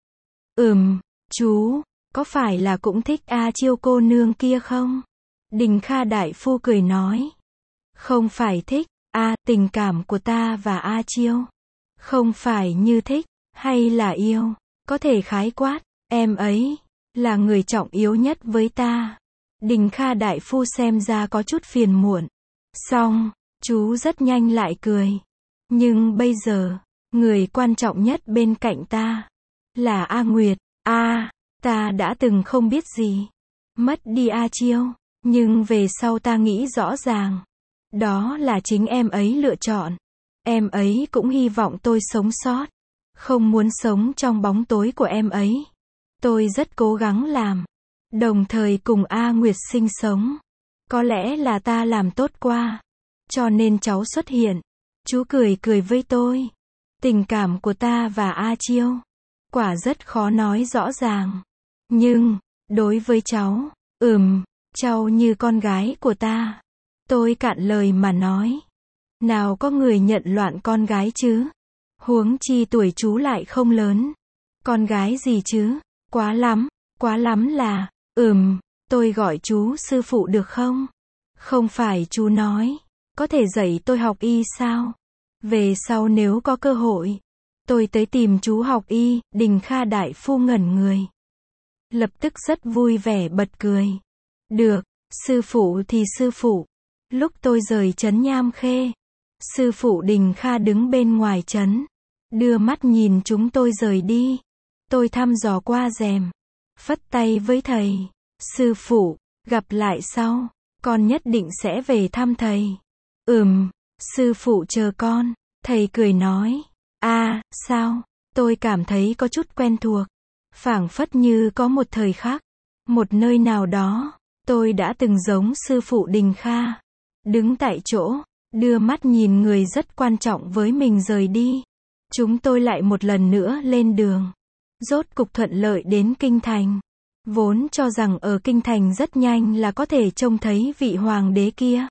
Chú, có phải là cũng thích A Chiêu cô nương kia không? Đình Kha đại phu cười nói, không phải thích, tình cảm của ta và A Chiêu, không phải như thích, hay là yêu, có thể khái quát, em ấy, là người trọng yếu nhất với ta. Đình Kha đại phu xem ra có chút phiền muộn. Xong, chú rất nhanh lại cười. Nhưng bây giờ, người quan trọng nhất bên cạnh ta, là A Nguyệt. Ta đã từng không biết gì. Mất đi A Chiêu, nhưng về sau ta nghĩ rõ ràng. Đó là chính em ấy lựa chọn. Em ấy cũng hy vọng tôi sống sót. Không muốn sống trong bóng tối của em ấy. Tôi rất cố gắng làm. Đồng thời cùng A Nguyệt sinh sống. Có lẽ là ta làm tốt qua. Cho nên cháu xuất hiện. Chú cười cười với tôi. Tình cảm của ta và A Chiêu, quả rất khó nói rõ ràng. Nhưng, đối với cháu, cháu như con gái của ta. Tôi cạn lời mà nói. Nào có người nhận loạn con gái chứ? Huống chi tuổi chú lại không lớn. Con gái gì chứ? Quá lắm là, tôi gọi chú sư phụ được không? Không phải chú nói, có thể dạy tôi học y sao? Về sau nếu có cơ hội, tôi tới tìm chú học y. Đình Kha đại phu ngẩn người. Lập tức rất vui vẻ bật cười. Được, sư phụ thì sư phụ. Lúc tôi rời trấn Nham Khê, sư phụ Đình Kha đứng bên ngoài trấn, đưa mắt nhìn chúng tôi rời đi. Tôi thăm dò qua rèm, phất tay với thầy. Sư phụ, gặp lại sau, con nhất định sẽ về thăm thầy. Sư phụ chờ con. Thầy cười nói. Sao? Tôi cảm thấy có chút quen thuộc. Phảng phất như có một thời khắc, một nơi nào đó, tôi đã từng giống sư phụ Đình Kha. Đứng tại chỗ, đưa mắt nhìn người rất quan trọng với mình rời đi. Chúng tôi lại một lần nữa lên đường. Rốt cục thuận lợi đến kinh thành. Vốn cho rằng ở kinh thành rất nhanh là có thể trông thấy vị hoàng đế kia.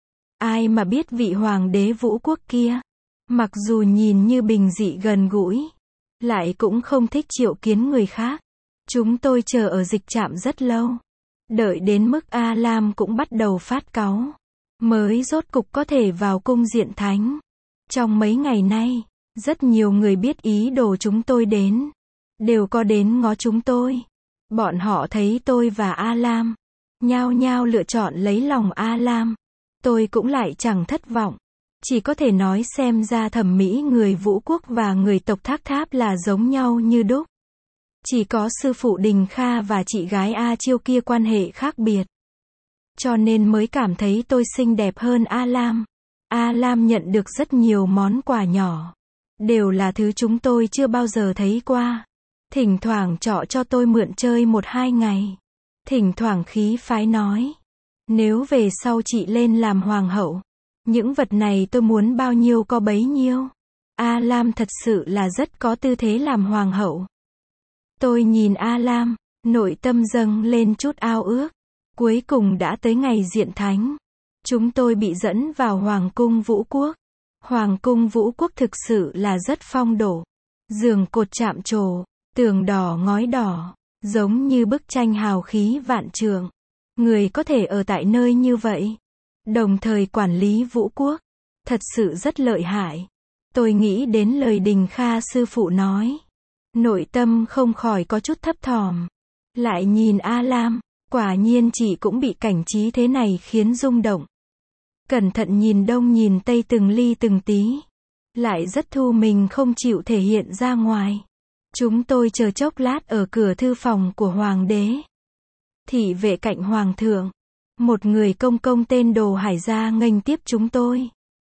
Ai mà biết vị hoàng đế Vũ Quốc kia, mặc dù nhìn như bình dị gần gũi, lại cũng không thích triệu kiến người khác. Chúng tôi chờ ở dịch trạm rất lâu. Đợi đến mức A Lam cũng bắt đầu phát cáu, mới rốt cục có thể vào cung diện thánh. Trong mấy ngày nay, rất nhiều người biết ý đồ chúng tôi đến, đều có đến ngó chúng tôi. Bọn họ thấy tôi và A Lam, nhao nhao lựa chọn lấy lòng A Lam. Tôi cũng lại chẳng thất vọng. Chỉ có thể nói xem ra thẩm mỹ người Vũ Quốc và người tộc Thác Tháp là giống nhau như đúc. Chỉ có sư phụ Đình Kha và chị gái A Chiêu kia quan hệ khác biệt. Cho nên mới cảm thấy tôi xinh đẹp hơn A Lam. A Lam nhận được rất nhiều món quà nhỏ. Đều là thứ chúng tôi chưa bao giờ thấy qua. Thỉnh thoảng trọ cho tôi mượn chơi 1-2 ngày. Thỉnh thoảng khí phái nói, nếu về sau chị lên làm hoàng hậu, những vật này tôi muốn bao nhiêu có bấy nhiêu. A Lam thật sự là rất có tư thế làm hoàng hậu. Tôi nhìn A Lam, nội tâm dâng lên chút ao ước. Cuối cùng đã tới ngày diện thánh. Chúng tôi bị dẫn vào Hoàng cung Vũ Quốc. Hoàng cung Vũ Quốc thực sự là rất phong độ. Giường cột chạm trổ, tường đỏ ngói đỏ, giống như bức tranh hào khí vạn trượng. Người có thể ở tại nơi như vậy, đồng thời quản lý Vũ Quốc, thật sự rất lợi hại. Tôi nghĩ đến lời Đình Kha sư phụ nói, nội tâm không khỏi có chút thấp thỏm. Lại nhìn A Lam, quả nhiên chị cũng bị cảnh trí thế này khiến rung động. Cẩn thận nhìn đông nhìn tây từng ly từng tí, lại rất thu mình không chịu thể hiện ra ngoài. Chúng tôi chờ chốc lát ở cửa thư phòng của hoàng đế. Thị vệ cạnh hoàng thượng. Một người công công tên Đồ Hải ra nghênh tiếp chúng tôi.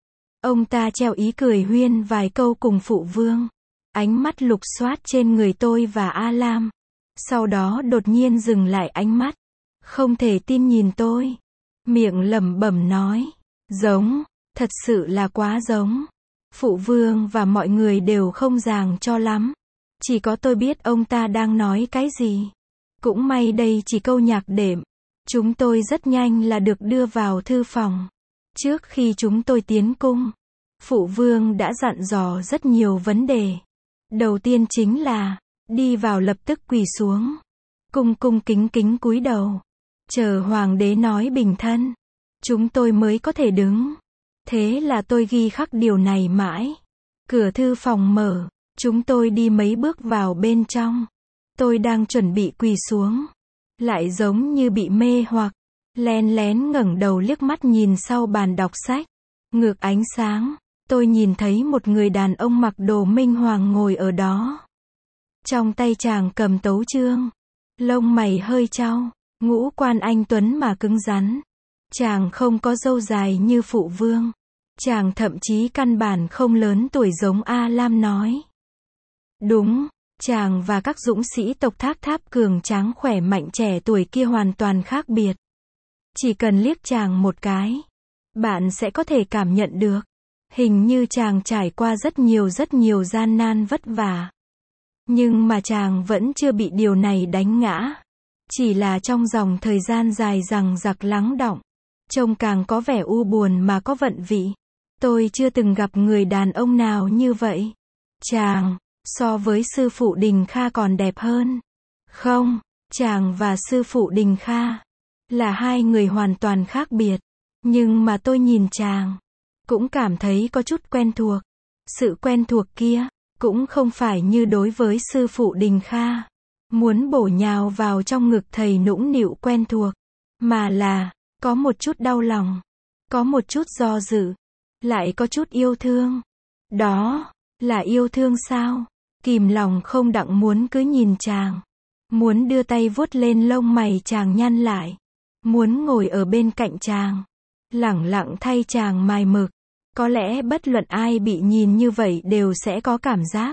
Ông ta treo ý cười huyên vài câu cùng phụ vương. Ánh mắt lục soát trên người tôi và A Lam. Sau đó đột nhiên dừng lại ánh mắt. Không thể tin nhìn tôi. Miệng lẩm bẩm nói. Giống, thật sự là quá giống. Phụ vương và mọi người đều không ràng cho lắm. Chỉ có tôi biết ông ta đang nói cái gì. Cũng may đây chỉ câu nhạc đệm. Chúng tôi rất nhanh là được đưa vào thư phòng. Trước khi chúng tôi tiến cung, phụ vương đã dặn dò rất nhiều vấn đề. Đầu tiên chính là, đi vào lập tức quỳ xuống. Cung cung kính kính cúi đầu. Chờ hoàng đế nói bình thân. Chúng tôi mới có thể đứng. Thế là tôi ghi khắc điều này mãi. Cửa thư phòng mở. Chúng tôi đi mấy bước vào bên trong. Tôi đang chuẩn bị quỳ xuống. Lại giống như bị mê hoặc. Len lén ngẩng đầu liếc mắt nhìn sau bàn đọc sách. Ngược ánh sáng, tôi nhìn thấy một người đàn ông mặc đồ minh hoàng ngồi ở đó. Trong tay chàng cầm tấu chương. Lông mày hơi chau. Ngũ quan anh tuấn mà cứng rắn. Chàng không có râu dài như phụ vương. Chàng thậm chí căn bản không lớn tuổi giống A Lam nói. Đúng, chàng và các dũng sĩ tộc Thác Tháp cường tráng khỏe mạnh trẻ tuổi kia hoàn toàn khác biệt. Chỉ cần liếc chàng một cái, bạn sẽ có thể cảm nhận được. Hình như chàng trải qua rất nhiều gian nan vất vả. Nhưng mà chàng vẫn chưa bị điều này đánh ngã. Chỉ là trong dòng thời gian dài dằng dặc lắng đọng. Trông càng có vẻ u buồn mà có vận vị. Tôi chưa từng gặp người đàn ông nào như vậy. Chàng, so với sư phụ Đình Kha còn đẹp hơn. Không, chàng và sư phụ Đình Kha là hai người hoàn toàn khác biệt. Nhưng mà tôi nhìn chàng, cũng cảm thấy có chút quen thuộc. Sự quen thuộc kia, cũng không phải như đối với sư phụ Đình Kha. Muốn bổ nhào vào trong ngực thầy nũng nịu quen thuộc. Mà là, có một chút đau lòng. Có một chút do dự. Lại có chút yêu thương. Đó, là yêu thương sao? Kìm lòng không đặng muốn cứ nhìn chàng. Muốn đưa tay vuốt lên lông mày chàng nhăn lại. Muốn ngồi ở bên cạnh chàng. Lẳng lặng thay chàng mài mực. Có lẽ bất luận ai bị nhìn như vậy đều sẽ có cảm giác.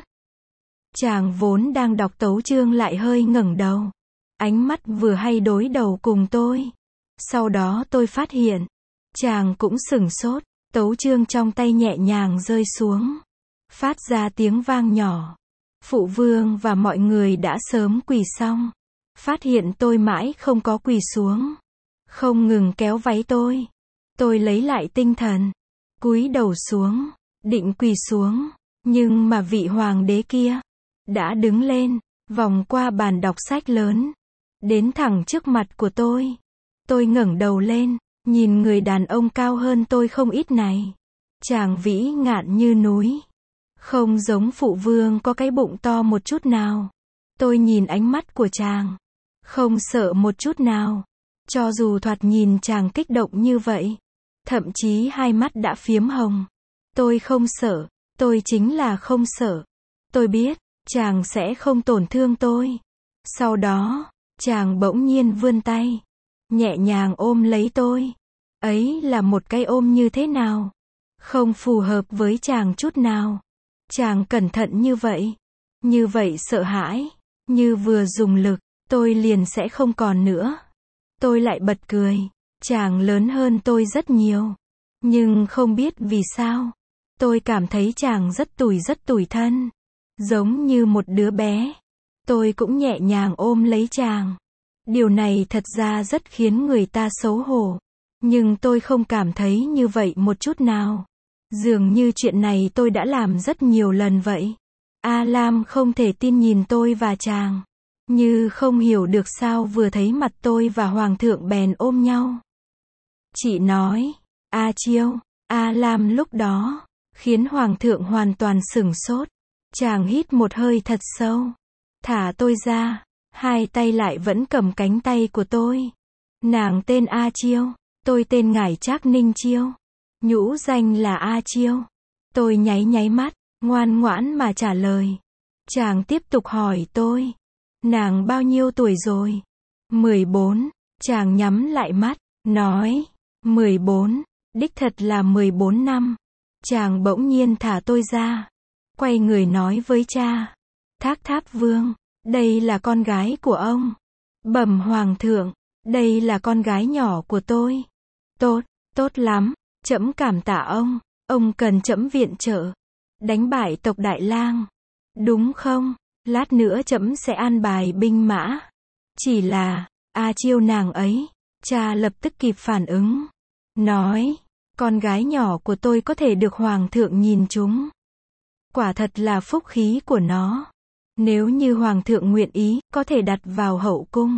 Chàng vốn đang đọc tấu chương lại hơi ngẩng đầu. Ánh mắt vừa hay đối đầu cùng tôi. Sau đó tôi phát hiện. Chàng cũng sửng sốt. Tấu chương trong tay nhẹ nhàng rơi xuống. Phát ra tiếng vang nhỏ. Phụ vương và mọi người đã sớm quỳ xong. Phát hiện tôi mãi không có quỳ xuống. Không ngừng kéo váy tôi. Tôi lấy lại tinh thần. Cúi đầu xuống. Định quỳ xuống. Nhưng mà vị hoàng đế kia đã đứng lên. Vòng qua bàn đọc sách lớn. Đến thẳng trước mặt của tôi. Tôi ngẩng đầu lên. Nhìn người đàn ông cao hơn tôi không ít này. Chàng vĩ ngạn như núi. Không giống phụ vương có cái bụng to một chút nào. Tôi nhìn ánh mắt của chàng. Không sợ một chút nào. Cho dù thoạt nhìn chàng kích động như vậy. Thậm chí hai mắt đã phiếm hồng. Tôi không sợ. Tôi chính là không sợ. Tôi biết, chàng sẽ không tổn thương tôi. Sau đó, chàng bỗng nhiên vươn tay. Nhẹ nhàng ôm lấy tôi. Ấy là một cái ôm như thế nào? Không phù hợp với chàng chút nào. Chàng cẩn thận như vậy. Như vậy sợ hãi. Như vừa dùng lực, tôi liền sẽ không còn nữa. Tôi lại bật cười. Chàng lớn hơn tôi rất nhiều. Nhưng không biết vì sao. Tôi cảm thấy chàng rất tủi thân. Giống như một đứa bé. Tôi cũng nhẹ nhàng ôm lấy chàng. Điều này thật ra rất khiến người ta xấu hổ. Nhưng tôi không cảm thấy như vậy một chút nào. Dường như chuyện này tôi đã làm rất nhiều lần vậy. A Lam không thể tin nhìn tôi và chàng. Như không hiểu được sao vừa thấy mặt tôi và hoàng thượng bèn ôm nhau. Chị nói, A Chiêu, A Lam lúc đó, khiến hoàng thượng hoàn toàn sửng sốt. Chàng hít một hơi thật sâu. Thả tôi ra. Hai tay lại vẫn cầm cánh tay của tôi. Nàng tên A Chiêu. Tôi tên Ngải Trác Ninh Chiêu. Nhũ danh là A Chiêu. Tôi nháy mắt, ngoan ngoãn mà trả lời. Chàng tiếp tục hỏi tôi. Nàng bao nhiêu tuổi rồi? 14. Chàng nhắm lại mắt, nói. 14. Đích thật là 14 năm. Chàng bỗng nhiên thả tôi ra. Quay người nói với cha. Thác Tháp Vương, đây là con gái của ông. Bẩm Hoàng thượng, đây là con gái nhỏ của tôi. Tốt, tốt lắm, trẫm cảm tạ ông cần trẫm viện trợ. Đánh bại tộc Đại Lang. Đúng không? Lát nữa trẫm sẽ an bài binh mã. Chỉ là, A Chiêu nàng ấy. Cha lập tức kịp phản ứng. Nói, con gái nhỏ của tôi có thể được Hoàng thượng nhìn chúng. Quả thật là phúc khí của nó. Nếu như Hoàng thượng nguyện ý, có thể đặt vào hậu cung.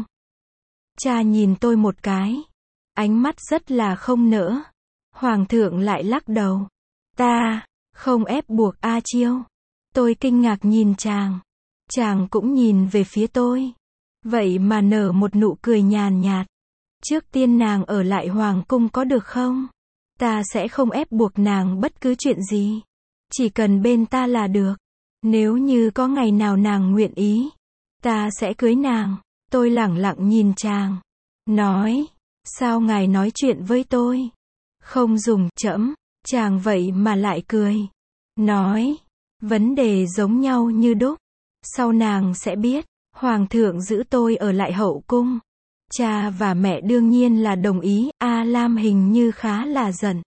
Cha nhìn tôi một cái. Ánh mắt rất là không nỡ. Hoàng thượng lại lắc đầu. Ta không ép buộc A Chiêu. Tôi kinh ngạc nhìn chàng. Chàng cũng nhìn về phía tôi. Vậy mà nở một nụ cười nhàn nhạt. Trước tiên nàng ở lại Hoàng cung có được không? Ta sẽ không ép buộc nàng bất cứ chuyện gì. Chỉ cần bên ta là được. Nếu như có ngày nào nàng nguyện ý, ta sẽ cưới nàng. Tôi lẳng lặng nhìn chàng. Nói, sao ngài nói chuyện với tôi? Không dùng trẫm. Chàng vậy mà lại cười. Nói, vấn đề giống nhau như đúc. Sau nàng sẽ biết, Hoàng thượng giữ tôi ở lại hậu cung. Cha và mẹ đương nhiên là đồng ý. A Lam hình như khá là giận.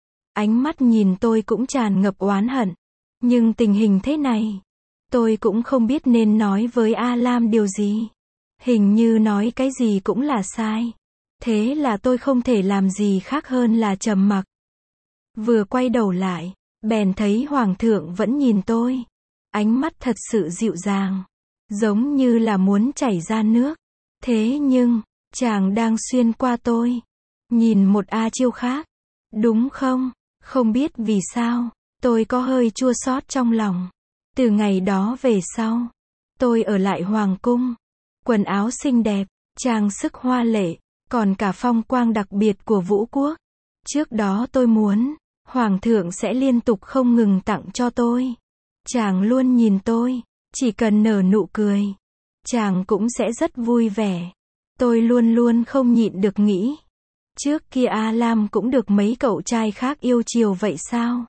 Ánh mắt nhìn tôi cũng tràn ngập oán hận. Nhưng tình hình thế này, tôi cũng không biết nên nói với A Lam điều gì. Hình như nói cái gì cũng là sai. Thế là tôi không thể làm gì khác hơn là trầm mặc. Vừa quay đầu lại, bèn thấy Hoàng thượng vẫn nhìn tôi. Ánh mắt thật sự dịu dàng, giống như là muốn chảy ra nước. Thế nhưng, chàng đang xuyên qua tôi, nhìn một A Chiêu khác. Đúng không? Không biết vì sao, tôi có hơi chua xót trong lòng. Từ ngày đó về sau, tôi ở lại Hoàng cung. Quần áo xinh đẹp, trang sức hoa lệ, còn cả phong quang đặc biệt của Vũ Quốc. Trước đó tôi muốn, Hoàng thượng sẽ liên tục không ngừng tặng cho tôi. Chàng luôn nhìn tôi, chỉ cần nở nụ cười, chàng cũng sẽ rất vui vẻ. Tôi luôn luôn không nhịn được nghĩ. Trước kia A Lam cũng được mấy cậu trai khác yêu chiều vậy sao?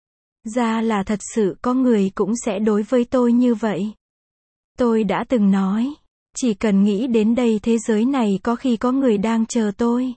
Ra là thật sự có người cũng sẽ đối với tôi như vậy. Tôi đã từng nói, chỉ cần nghĩ đến đây thế giới này có khi có người đang chờ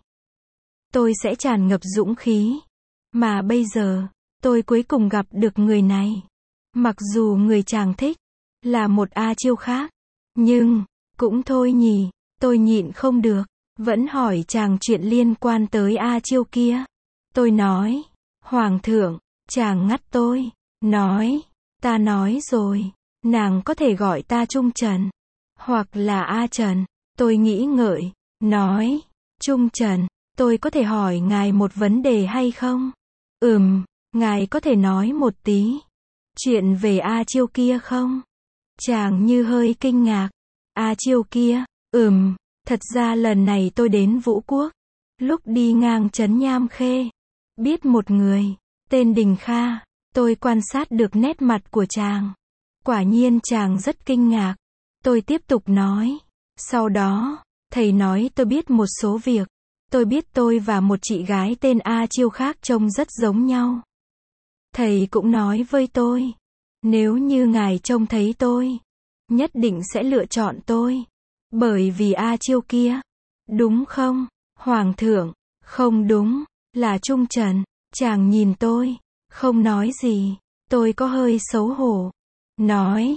tôi sẽ tràn ngập dũng khí. Mà bây giờ, tôi cuối cùng gặp được người này. Mặc dù người chàng thích là một A Chiêu khác, nhưng cũng thôi nhỉ, tôi nhịn không được, vẫn hỏi chàng chuyện liên quan tới A Chiêu kia. Tôi nói, Hoàng thượng, chàng ngắt tôi, nói, ta nói rồi, nàng có thể gọi ta Trung Trần, hoặc là A Trần. Tôi nghĩ ngợi, nói, Trung Trần, tôi có thể hỏi ngài một vấn đề hay không? Ngài có thể nói một tí chuyện về A Chiêu kia không? Chàng như hơi kinh ngạc. A Chiêu kia, thật ra lần này tôi đến Vũ Quốc, lúc đi ngang trấn Nham Khê, biết một người, tên Đình Kha, tôi quan sát được nét mặt của chàng. Quả nhiên chàng rất kinh ngạc. Tôi tiếp tục nói, sau đó, thầy nói tôi biết một số việc. Tôi biết tôi và một chị gái tên A Chiêu khác trông rất giống nhau. Thầy cũng nói với tôi, nếu như ngài trông thấy tôi, nhất định sẽ lựa chọn tôi. Bởi vì A Chiêu kia. Đúng không, Hoàng thượng? Không đúng, là Trung Trần. Chàng nhìn tôi, không nói gì. Tôi có hơi xấu hổ. Nói,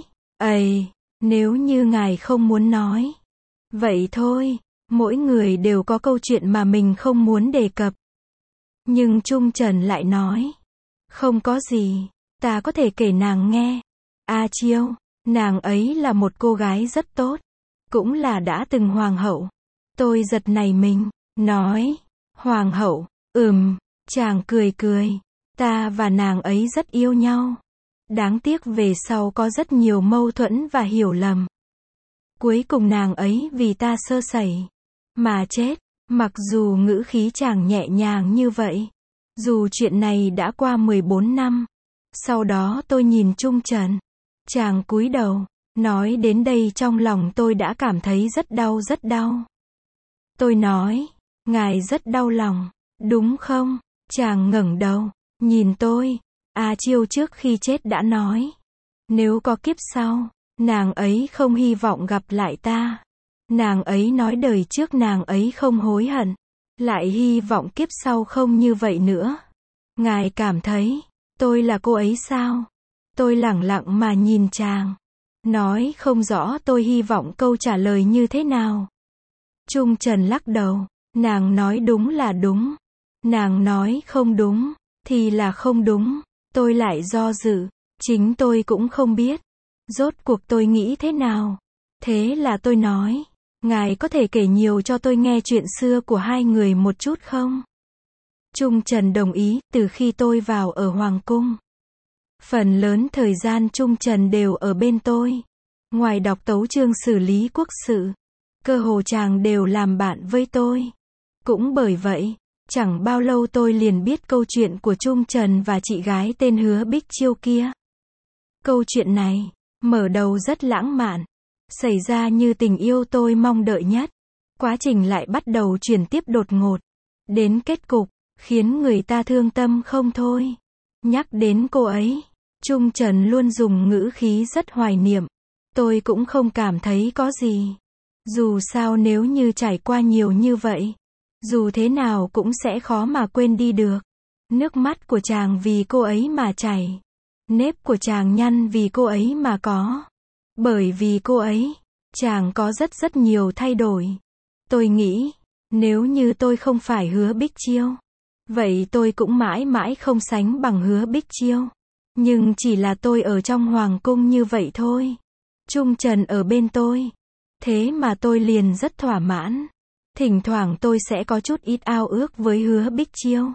nếu như ngài không muốn nói. Vậy thôi, mỗi người đều có câu chuyện mà mình không muốn đề cập. Nhưng Trung Trần lại nói, không có gì, ta có thể kể nàng nghe. A Chiêu, nàng ấy là một cô gái rất tốt, cũng là đã từng hoàng hậu. Tôi giật nảy mình, nói, hoàng hậu, chàng cười cười, ta và nàng ấy rất yêu nhau. Đáng tiếc về sau có rất nhiều mâu thuẫn và hiểu lầm. Cuối cùng nàng ấy vì ta sơ sẩy mà chết. Mặc dù ngữ khí chàng nhẹ nhàng như vậy, dù chuyện này đã qua 14 năm. Sau đó tôi nhìn Trung Trần, Chàng cúi đầu, nói đến đây trong lòng tôi đã cảm thấy rất đau rất đau. Tôi nói, ngài rất đau lòng, đúng không? Chàng ngẩng đầu, nhìn tôi. A Chiêu trước khi chết đã nói, nếu có kiếp sau, nàng ấy không hy vọng gặp lại ta. Nàng ấy nói đời trước nàng ấy không hối hận, lại hy vọng kiếp sau không như vậy nữa. Ngài cảm thấy, tôi là cô ấy sao? Tôi lẳng lặng mà nhìn chàng, nói không rõ tôi hy vọng câu trả lời như thế nào. Trung Trần lắc đầu, nàng nói đúng là đúng, nàng nói không đúng, thì là không đúng. Tôi lại do dự, chính tôi cũng không biết, rốt cuộc tôi nghĩ thế nào. Thế là tôi nói, ngài có thể kể nhiều cho tôi nghe chuyện xưa của hai người một chút không? Trung Trần đồng ý. Từ khi tôi vào ở Hoàng Cung, phần lớn thời gian Trung Trần đều ở bên tôi. Ngoài đọc tấu chương xử lý quốc sự, cơ hồ chàng đều làm bạn với tôi. Cũng bởi vậy, chẳng bao lâu tôi liền biết câu chuyện của Trung Trần và chị gái tên Hứa Bích Chiêu kia. Câu chuyện này, mở đầu rất lãng mạn, xảy ra như tình yêu tôi mong đợi nhất. Quá trình lại bắt đầu chuyển tiếp đột ngột, đến kết cục, khiến người ta thương tâm không thôi. Nhắc đến cô ấy, Trung Trần luôn dùng ngữ khí rất hoài niệm. Tôi cũng không cảm thấy có gì. Dù sao nếu như trải qua nhiều như vậy, dù thế nào cũng sẽ khó mà quên đi được. Nước mắt của chàng vì cô ấy mà chảy. Nếp của chàng nhăn vì cô ấy mà có. Bởi vì cô ấy, chàng có rất nhiều thay đổi. Tôi nghĩ, nếu như tôi không phải Hứa Bích Chiêu, vậy tôi cũng mãi mãi không sánh bằng Hứa Bích Chiêu. Nhưng chỉ là tôi ở trong Hoàng Cung như vậy thôi. Trung Trần ở bên tôi. Thế mà tôi liền rất thỏa mãn. Thỉnh thoảng tôi sẽ có chút ít ao ước với Hứa Bích Chiêu.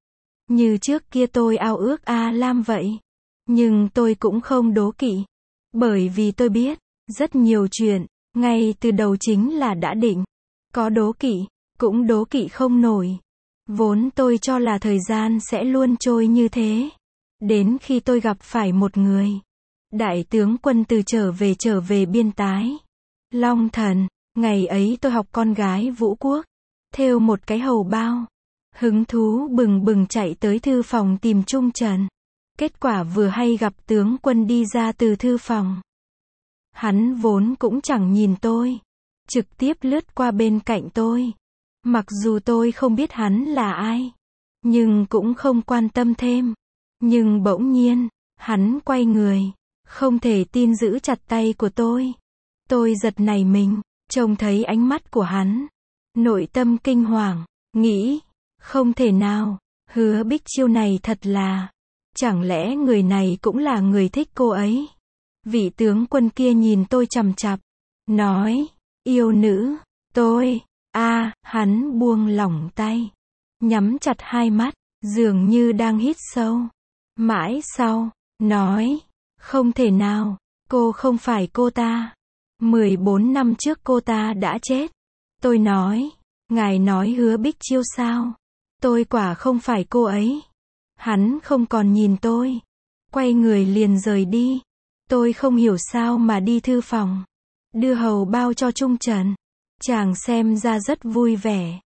Như trước kia tôi ao ước A Lam vậy. Nhưng tôi cũng không đố kỵ. Bởi vì tôi biết, rất nhiều chuyện, ngay từ đầu chính là đã định. Có đố kỵ, cũng đố kỵ không nổi. Vốn tôi cho là thời gian sẽ luôn trôi như thế. Đến khi tôi gặp phải một người. Đại tướng quân từ trở về biên tái. Long Thần, ngày ấy tôi học con gái Vũ Quốc. Thêu một cái hầu bao. Hứng thú bừng bừng chạy tới thư phòng tìm Trung Trần. Kết quả vừa hay gặp tướng quân đi ra từ thư phòng. Hắn vốn cũng chẳng nhìn tôi. Trực tiếp lướt qua bên cạnh tôi. Mặc dù tôi không biết hắn là ai. Nhưng cũng không quan tâm thêm. Nhưng bỗng nhiên, hắn quay người. Không thể tin giữ chặt tay của tôi. Tôi giật nảy mình, trông thấy ánh mắt của hắn. Nội tâm kinh hoàng, nghĩ, không thể nào, Hứa Bích Chiêu này thật là, chẳng lẽ người này cũng là người thích cô ấy? Vị tướng quân kia nhìn tôi chằm chằm, nói, yêu nữ, tôi, hắn buông lỏng tay, nhắm chặt hai mắt, dường như đang hít sâu. Mãi sau, nói, không thể nào, cô không phải cô ta. 14 năm trước cô ta đã chết. Tôi nói, ngài nói Hứa Bích Chiêu sao? Tôi quả không phải cô ấy. Hắn không còn nhìn tôi. Quay người liền rời đi. Tôi không hiểu sao mà đi thư phòng. Đưa hầu bao cho Trung Trần. Chàng xem ra rất vui vẻ.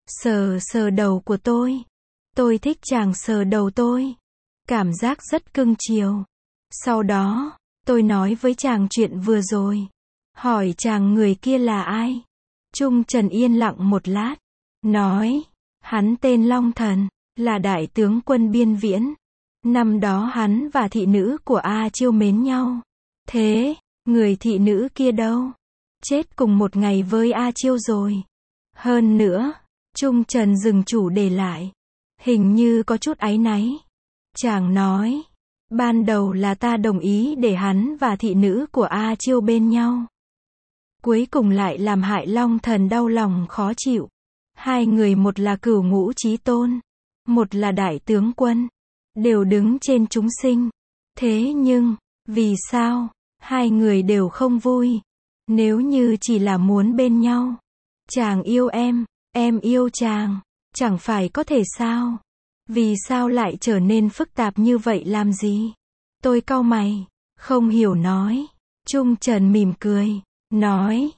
Sờ đầu của tôi. Tôi thích chàng sờ đầu tôi. Cảm giác rất cưng chiều. Sau đó, tôi nói với chàng chuyện vừa rồi. Hỏi chàng người kia là ai? Trung Trần yên lặng một lát. Nói, hắn tên Long Thần, là đại tướng quân Biên Viễn. Năm đó hắn và thị nữ của A Chiêu mến nhau. Thế, người thị nữ kia đâu? Chết cùng một ngày với A Chiêu rồi. Hơn nữa, Trung Trần dừng chủ đề lại. Hình như có chút áy náy. Chàng nói, ban đầu là ta đồng ý để hắn và thị nữ của A Chiêu bên nhau. Cuối cùng lại làm hại Long Thần đau lòng khó chịu. Hai người một là Cửu Ngũ Chí Tôn, một là đại tướng quân, đều đứng trên chúng sinh. Thế nhưng, vì sao, hai người đều không vui? Nếu như chỉ là muốn bên nhau, chàng yêu em yêu chàng, chẳng phải có thể sao? Vì sao lại trở nên phức tạp như vậy làm gì? Tôi cau mày, Không hiểu nói. Trung Trần mỉm cười, nói,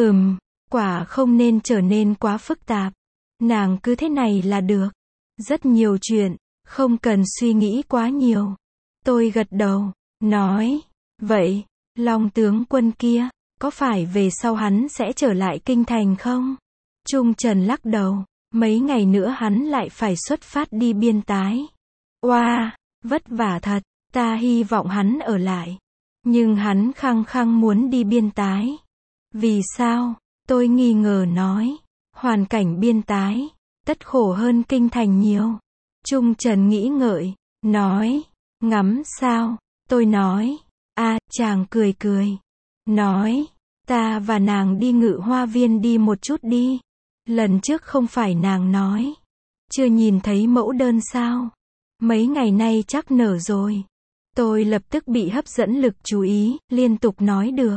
quả không nên trở nên quá phức tạp. Nàng cứ thế này là được. Rất nhiều chuyện, không cần suy nghĩ quá nhiều. Tôi gật đầu, nói, vậy, Long tướng quân kia, có phải về sau hắn sẽ trở lại kinh thành không? Trung Trần lắc đầu, mấy ngày nữa hắn lại phải xuất phát đi biên tái. Oa, vất vả thật, ta hy vọng hắn ở lại. Nhưng hắn khăng khăng muốn đi biên tái. Vì sao? Tôi nghi ngờ nói, hoàn cảnh biên tái, tất khổ hơn kinh thành nhiều. Trung Trần nghĩ ngợi, nói, ngắm sao? Tôi nói, chàng cười cười, nói, ta và nàng đi Ngự Hoa Viên đi một chút đi. Lần trước không phải nàng nói, chưa nhìn thấy mẫu đơn sao? Mấy ngày nay chắc nở rồi. Tôi lập tức bị hấp dẫn lực chú ý, liên tục nói được.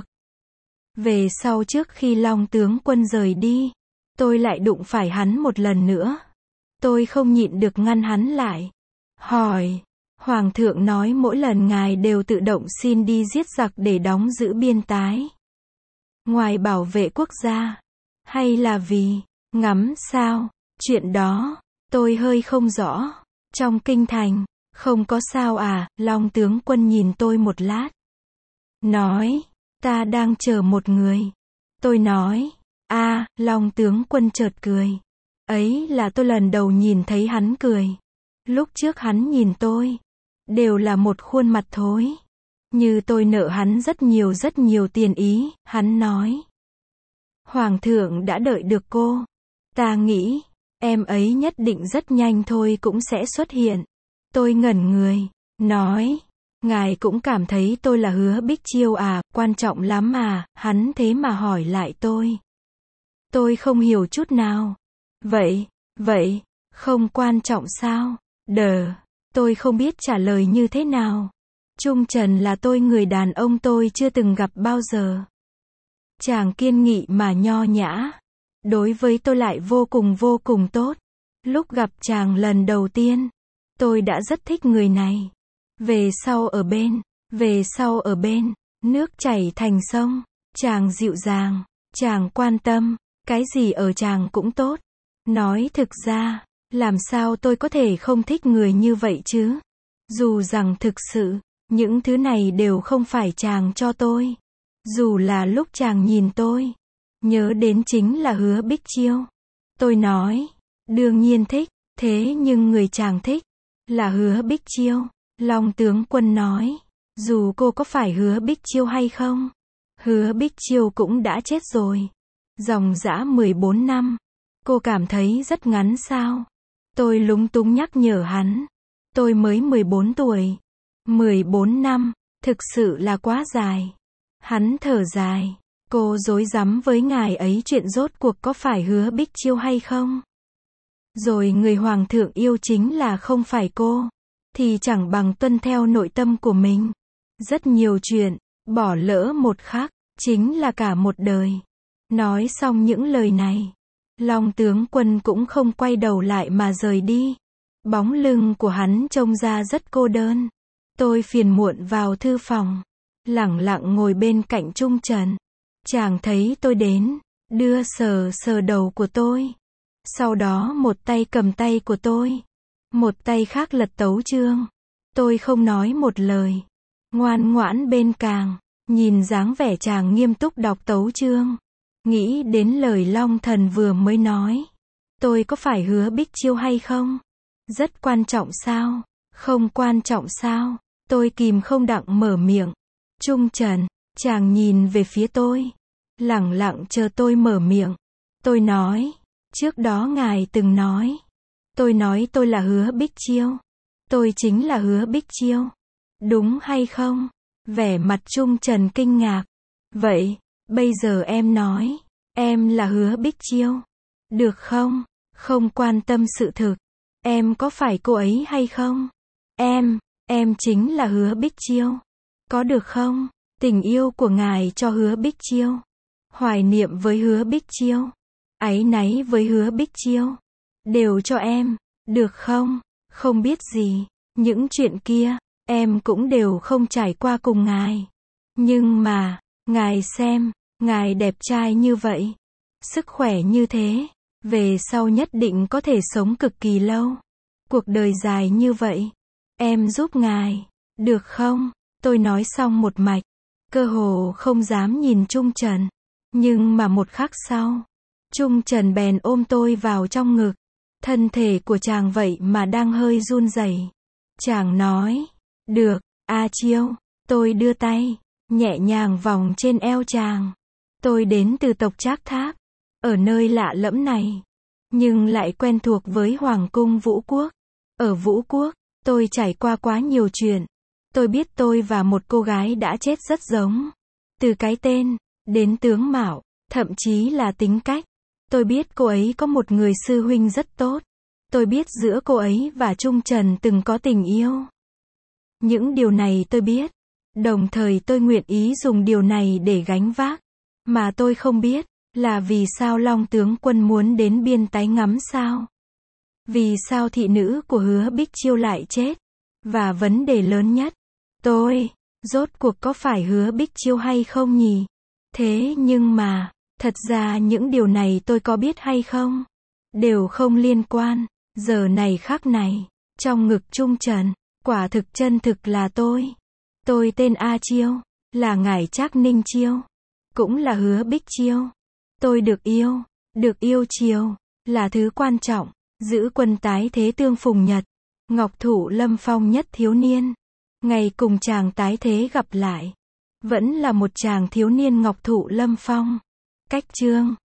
Về sau trước khi Long tướng quân rời đi, tôi lại đụng phải hắn một lần nữa. Tôi không nhịn được ngăn hắn lại. Hỏi, Hoàng thượng nói mỗi lần ngài đều tự động xin đi giết giặc để đóng giữ biên tái. Ngoài bảo vệ quốc gia, hay là vì ngắm sao? Chuyện đó, tôi hơi không rõ. Trong kinh thành, không có sao à? Long tướng quân nhìn tôi một lát. Nói, ta đang chờ một người. Tôi nói, Long tướng quân chợt cười. Ấy là tôi lần đầu nhìn thấy hắn cười. Lúc trước hắn nhìn tôi, đều là một khuôn mặt thối. Như tôi nợ hắn rất nhiều tiền ý, hắn nói. Hoàng thượng đã đợi được cô. Ta nghĩ, em ấy nhất định rất nhanh thôi cũng sẽ xuất hiện. Tôi ngẩn người, nói, ngài cũng cảm thấy tôi là Hứa Bích Chiêu à, quan trọng lắm à, hắn thế mà hỏi lại tôi. Tôi không hiểu chút nào. Vậy, không quan trọng sao? Tôi không biết trả lời như thế nào. Trung Trần là tôi người đàn ông tôi chưa từng gặp bao giờ. Chàng kiên nghị mà nho nhã. Đối với tôi lại vô cùng tốt. Lúc gặp chàng lần đầu tiên, tôi đã rất thích người này. Về sau ở bên, nước chảy thành sông, chàng dịu dàng, chàng quan tâm, cái gì ở chàng cũng tốt. Nói thực ra, làm sao tôi có thể không thích người như vậy chứ? Dù rằng thực sự, những thứ này đều không phải chàng cho tôi. Dù là lúc chàng nhìn tôi, nhớ đến chính là Hứa Bích Chiêu. Tôi nói, đương nhiên thích, thế nhưng người chàng thích là Hứa Bích Chiêu. Long tướng quân nói, dù cô có phải Hứa Bích Chiêu hay không, Hứa Bích Chiêu cũng đã chết rồi. Dòng dã 14 năm. Cô cảm thấy rất ngắn sao? Tôi lúng túng nhắc nhở hắn. Tôi mới 14 tuổi. 14 năm, thực sự là quá dài. Hắn thở dài. Cô dối rắm với ngài ấy chuyện rốt cuộc có phải Hứa Bích Chiêu hay không? Rồi người hoàng thượng yêu chính là không phải cô, thì chẳng bằng tuân theo nội tâm của mình. Rất nhiều chuyện, bỏ lỡ một khắc, chính là cả một đời. Nói xong những lời này, Long tướng quân cũng không quay đầu lại mà rời đi. Bóng lưng của hắn trông ra rất cô đơn. Tôi phiền muộn vào thư phòng, lẳng lặng ngồi bên cạnh Trung Trần. Chàng thấy tôi đến, đưa sờ đầu của tôi. Sau đó một tay cầm tay của tôi, một tay khác lật tấu chương. Tôi không nói một lời, ngoan ngoãn bên cạnh, nhìn dáng vẻ chàng nghiêm túc đọc tấu chương. Nghĩ đến lời Long thần vừa mới nói. Tôi có phải Hứa Bích Chiêu hay không? Rất quan trọng sao? Không quan trọng sao? Tôi kìm không đặng mở miệng. Trung Trần, chàng nhìn về phía tôi, lẳng lặng chờ tôi mở miệng. Tôi nói, trước đó ngài từng nói. Tôi nói tôi là Hứa Bích Chiêu. Tôi chính là Hứa Bích Chiêu. Đúng hay không? Vẻ mặt Trung Trần kinh ngạc. Vậy, bây giờ em nói, em là Hứa Bích Chiêu. Được không? Không quan tâm sự thực. Em có phải cô ấy hay không? Em chính là Hứa Bích Chiêu. Có được không? Tình yêu của ngài cho Hứa Bích Chiêu. Hoài niệm với Hứa Bích Chiêu. Áy náy với Hứa Bích Chiêu. Đều cho em. Được không? Không biết gì. Những chuyện kia, em cũng đều không trải qua cùng ngài. Nhưng mà, ngài xem, ngài đẹp trai như vậy, sức khỏe như thế, về sau nhất định có thể sống cực kỳ lâu. Cuộc đời dài như vậy, em giúp ngài, được không? Tôi nói xong một mạch, cơ hồ không dám nhìn Trung Trần. Nhưng mà một khắc sau, Trung Trần bèn ôm tôi vào trong ngực. Thân thể của chàng vậy mà đang hơi run rẩy. Chàng nói, được, A Chiêu. Tôi đưa tay, nhẹ nhàng vòng trên eo chàng. Tôi đến từ tộc Trác Tháp, ở nơi lạ lẫm này, nhưng lại quen thuộc với Hoàng cung Vũ Quốc. Ở Vũ Quốc, tôi trải qua quá nhiều chuyện. Tôi biết tôi và một cô gái đã chết rất giống. Từ cái tên, đến tướng mạo, thậm chí là tính cách. Tôi biết cô ấy có một người sư huynh rất tốt. Tôi biết giữa cô ấy và Trung Trần từng có tình yêu. Những điều này tôi biết. Đồng thời tôi nguyện ý dùng điều này để gánh vác. Mà tôi không biết, là vì sao Long tướng quân muốn đến biên tái ngắm sao? Vì sao thị nữ của Hứa Bích Chiêu lại chết? Và vấn đề lớn nhất, rốt cuộc có phải Hứa Bích Chiêu hay không nhỉ? Thế nhưng mà, thật ra những điều này tôi có biết hay không? Đều không liên quan. Giờ này khắc này, trong ngực Trung Trần, quả thực chân thực là tôi. Tôi tên A Chiêu, là ngải Trác Ninh Chiêu, cũng là Hứa Bích Chiêu. Tôi được yêu chiều, là thứ quan trọng. Giữ quân tái thế tương phùng nhật, Ngọc Thụ Lâm Phong nhất thiếu niên. Ngày cùng chàng tái thế gặp lại, vẫn là một chàng thiếu niên Ngọc Thụ Lâm Phong. Cách chương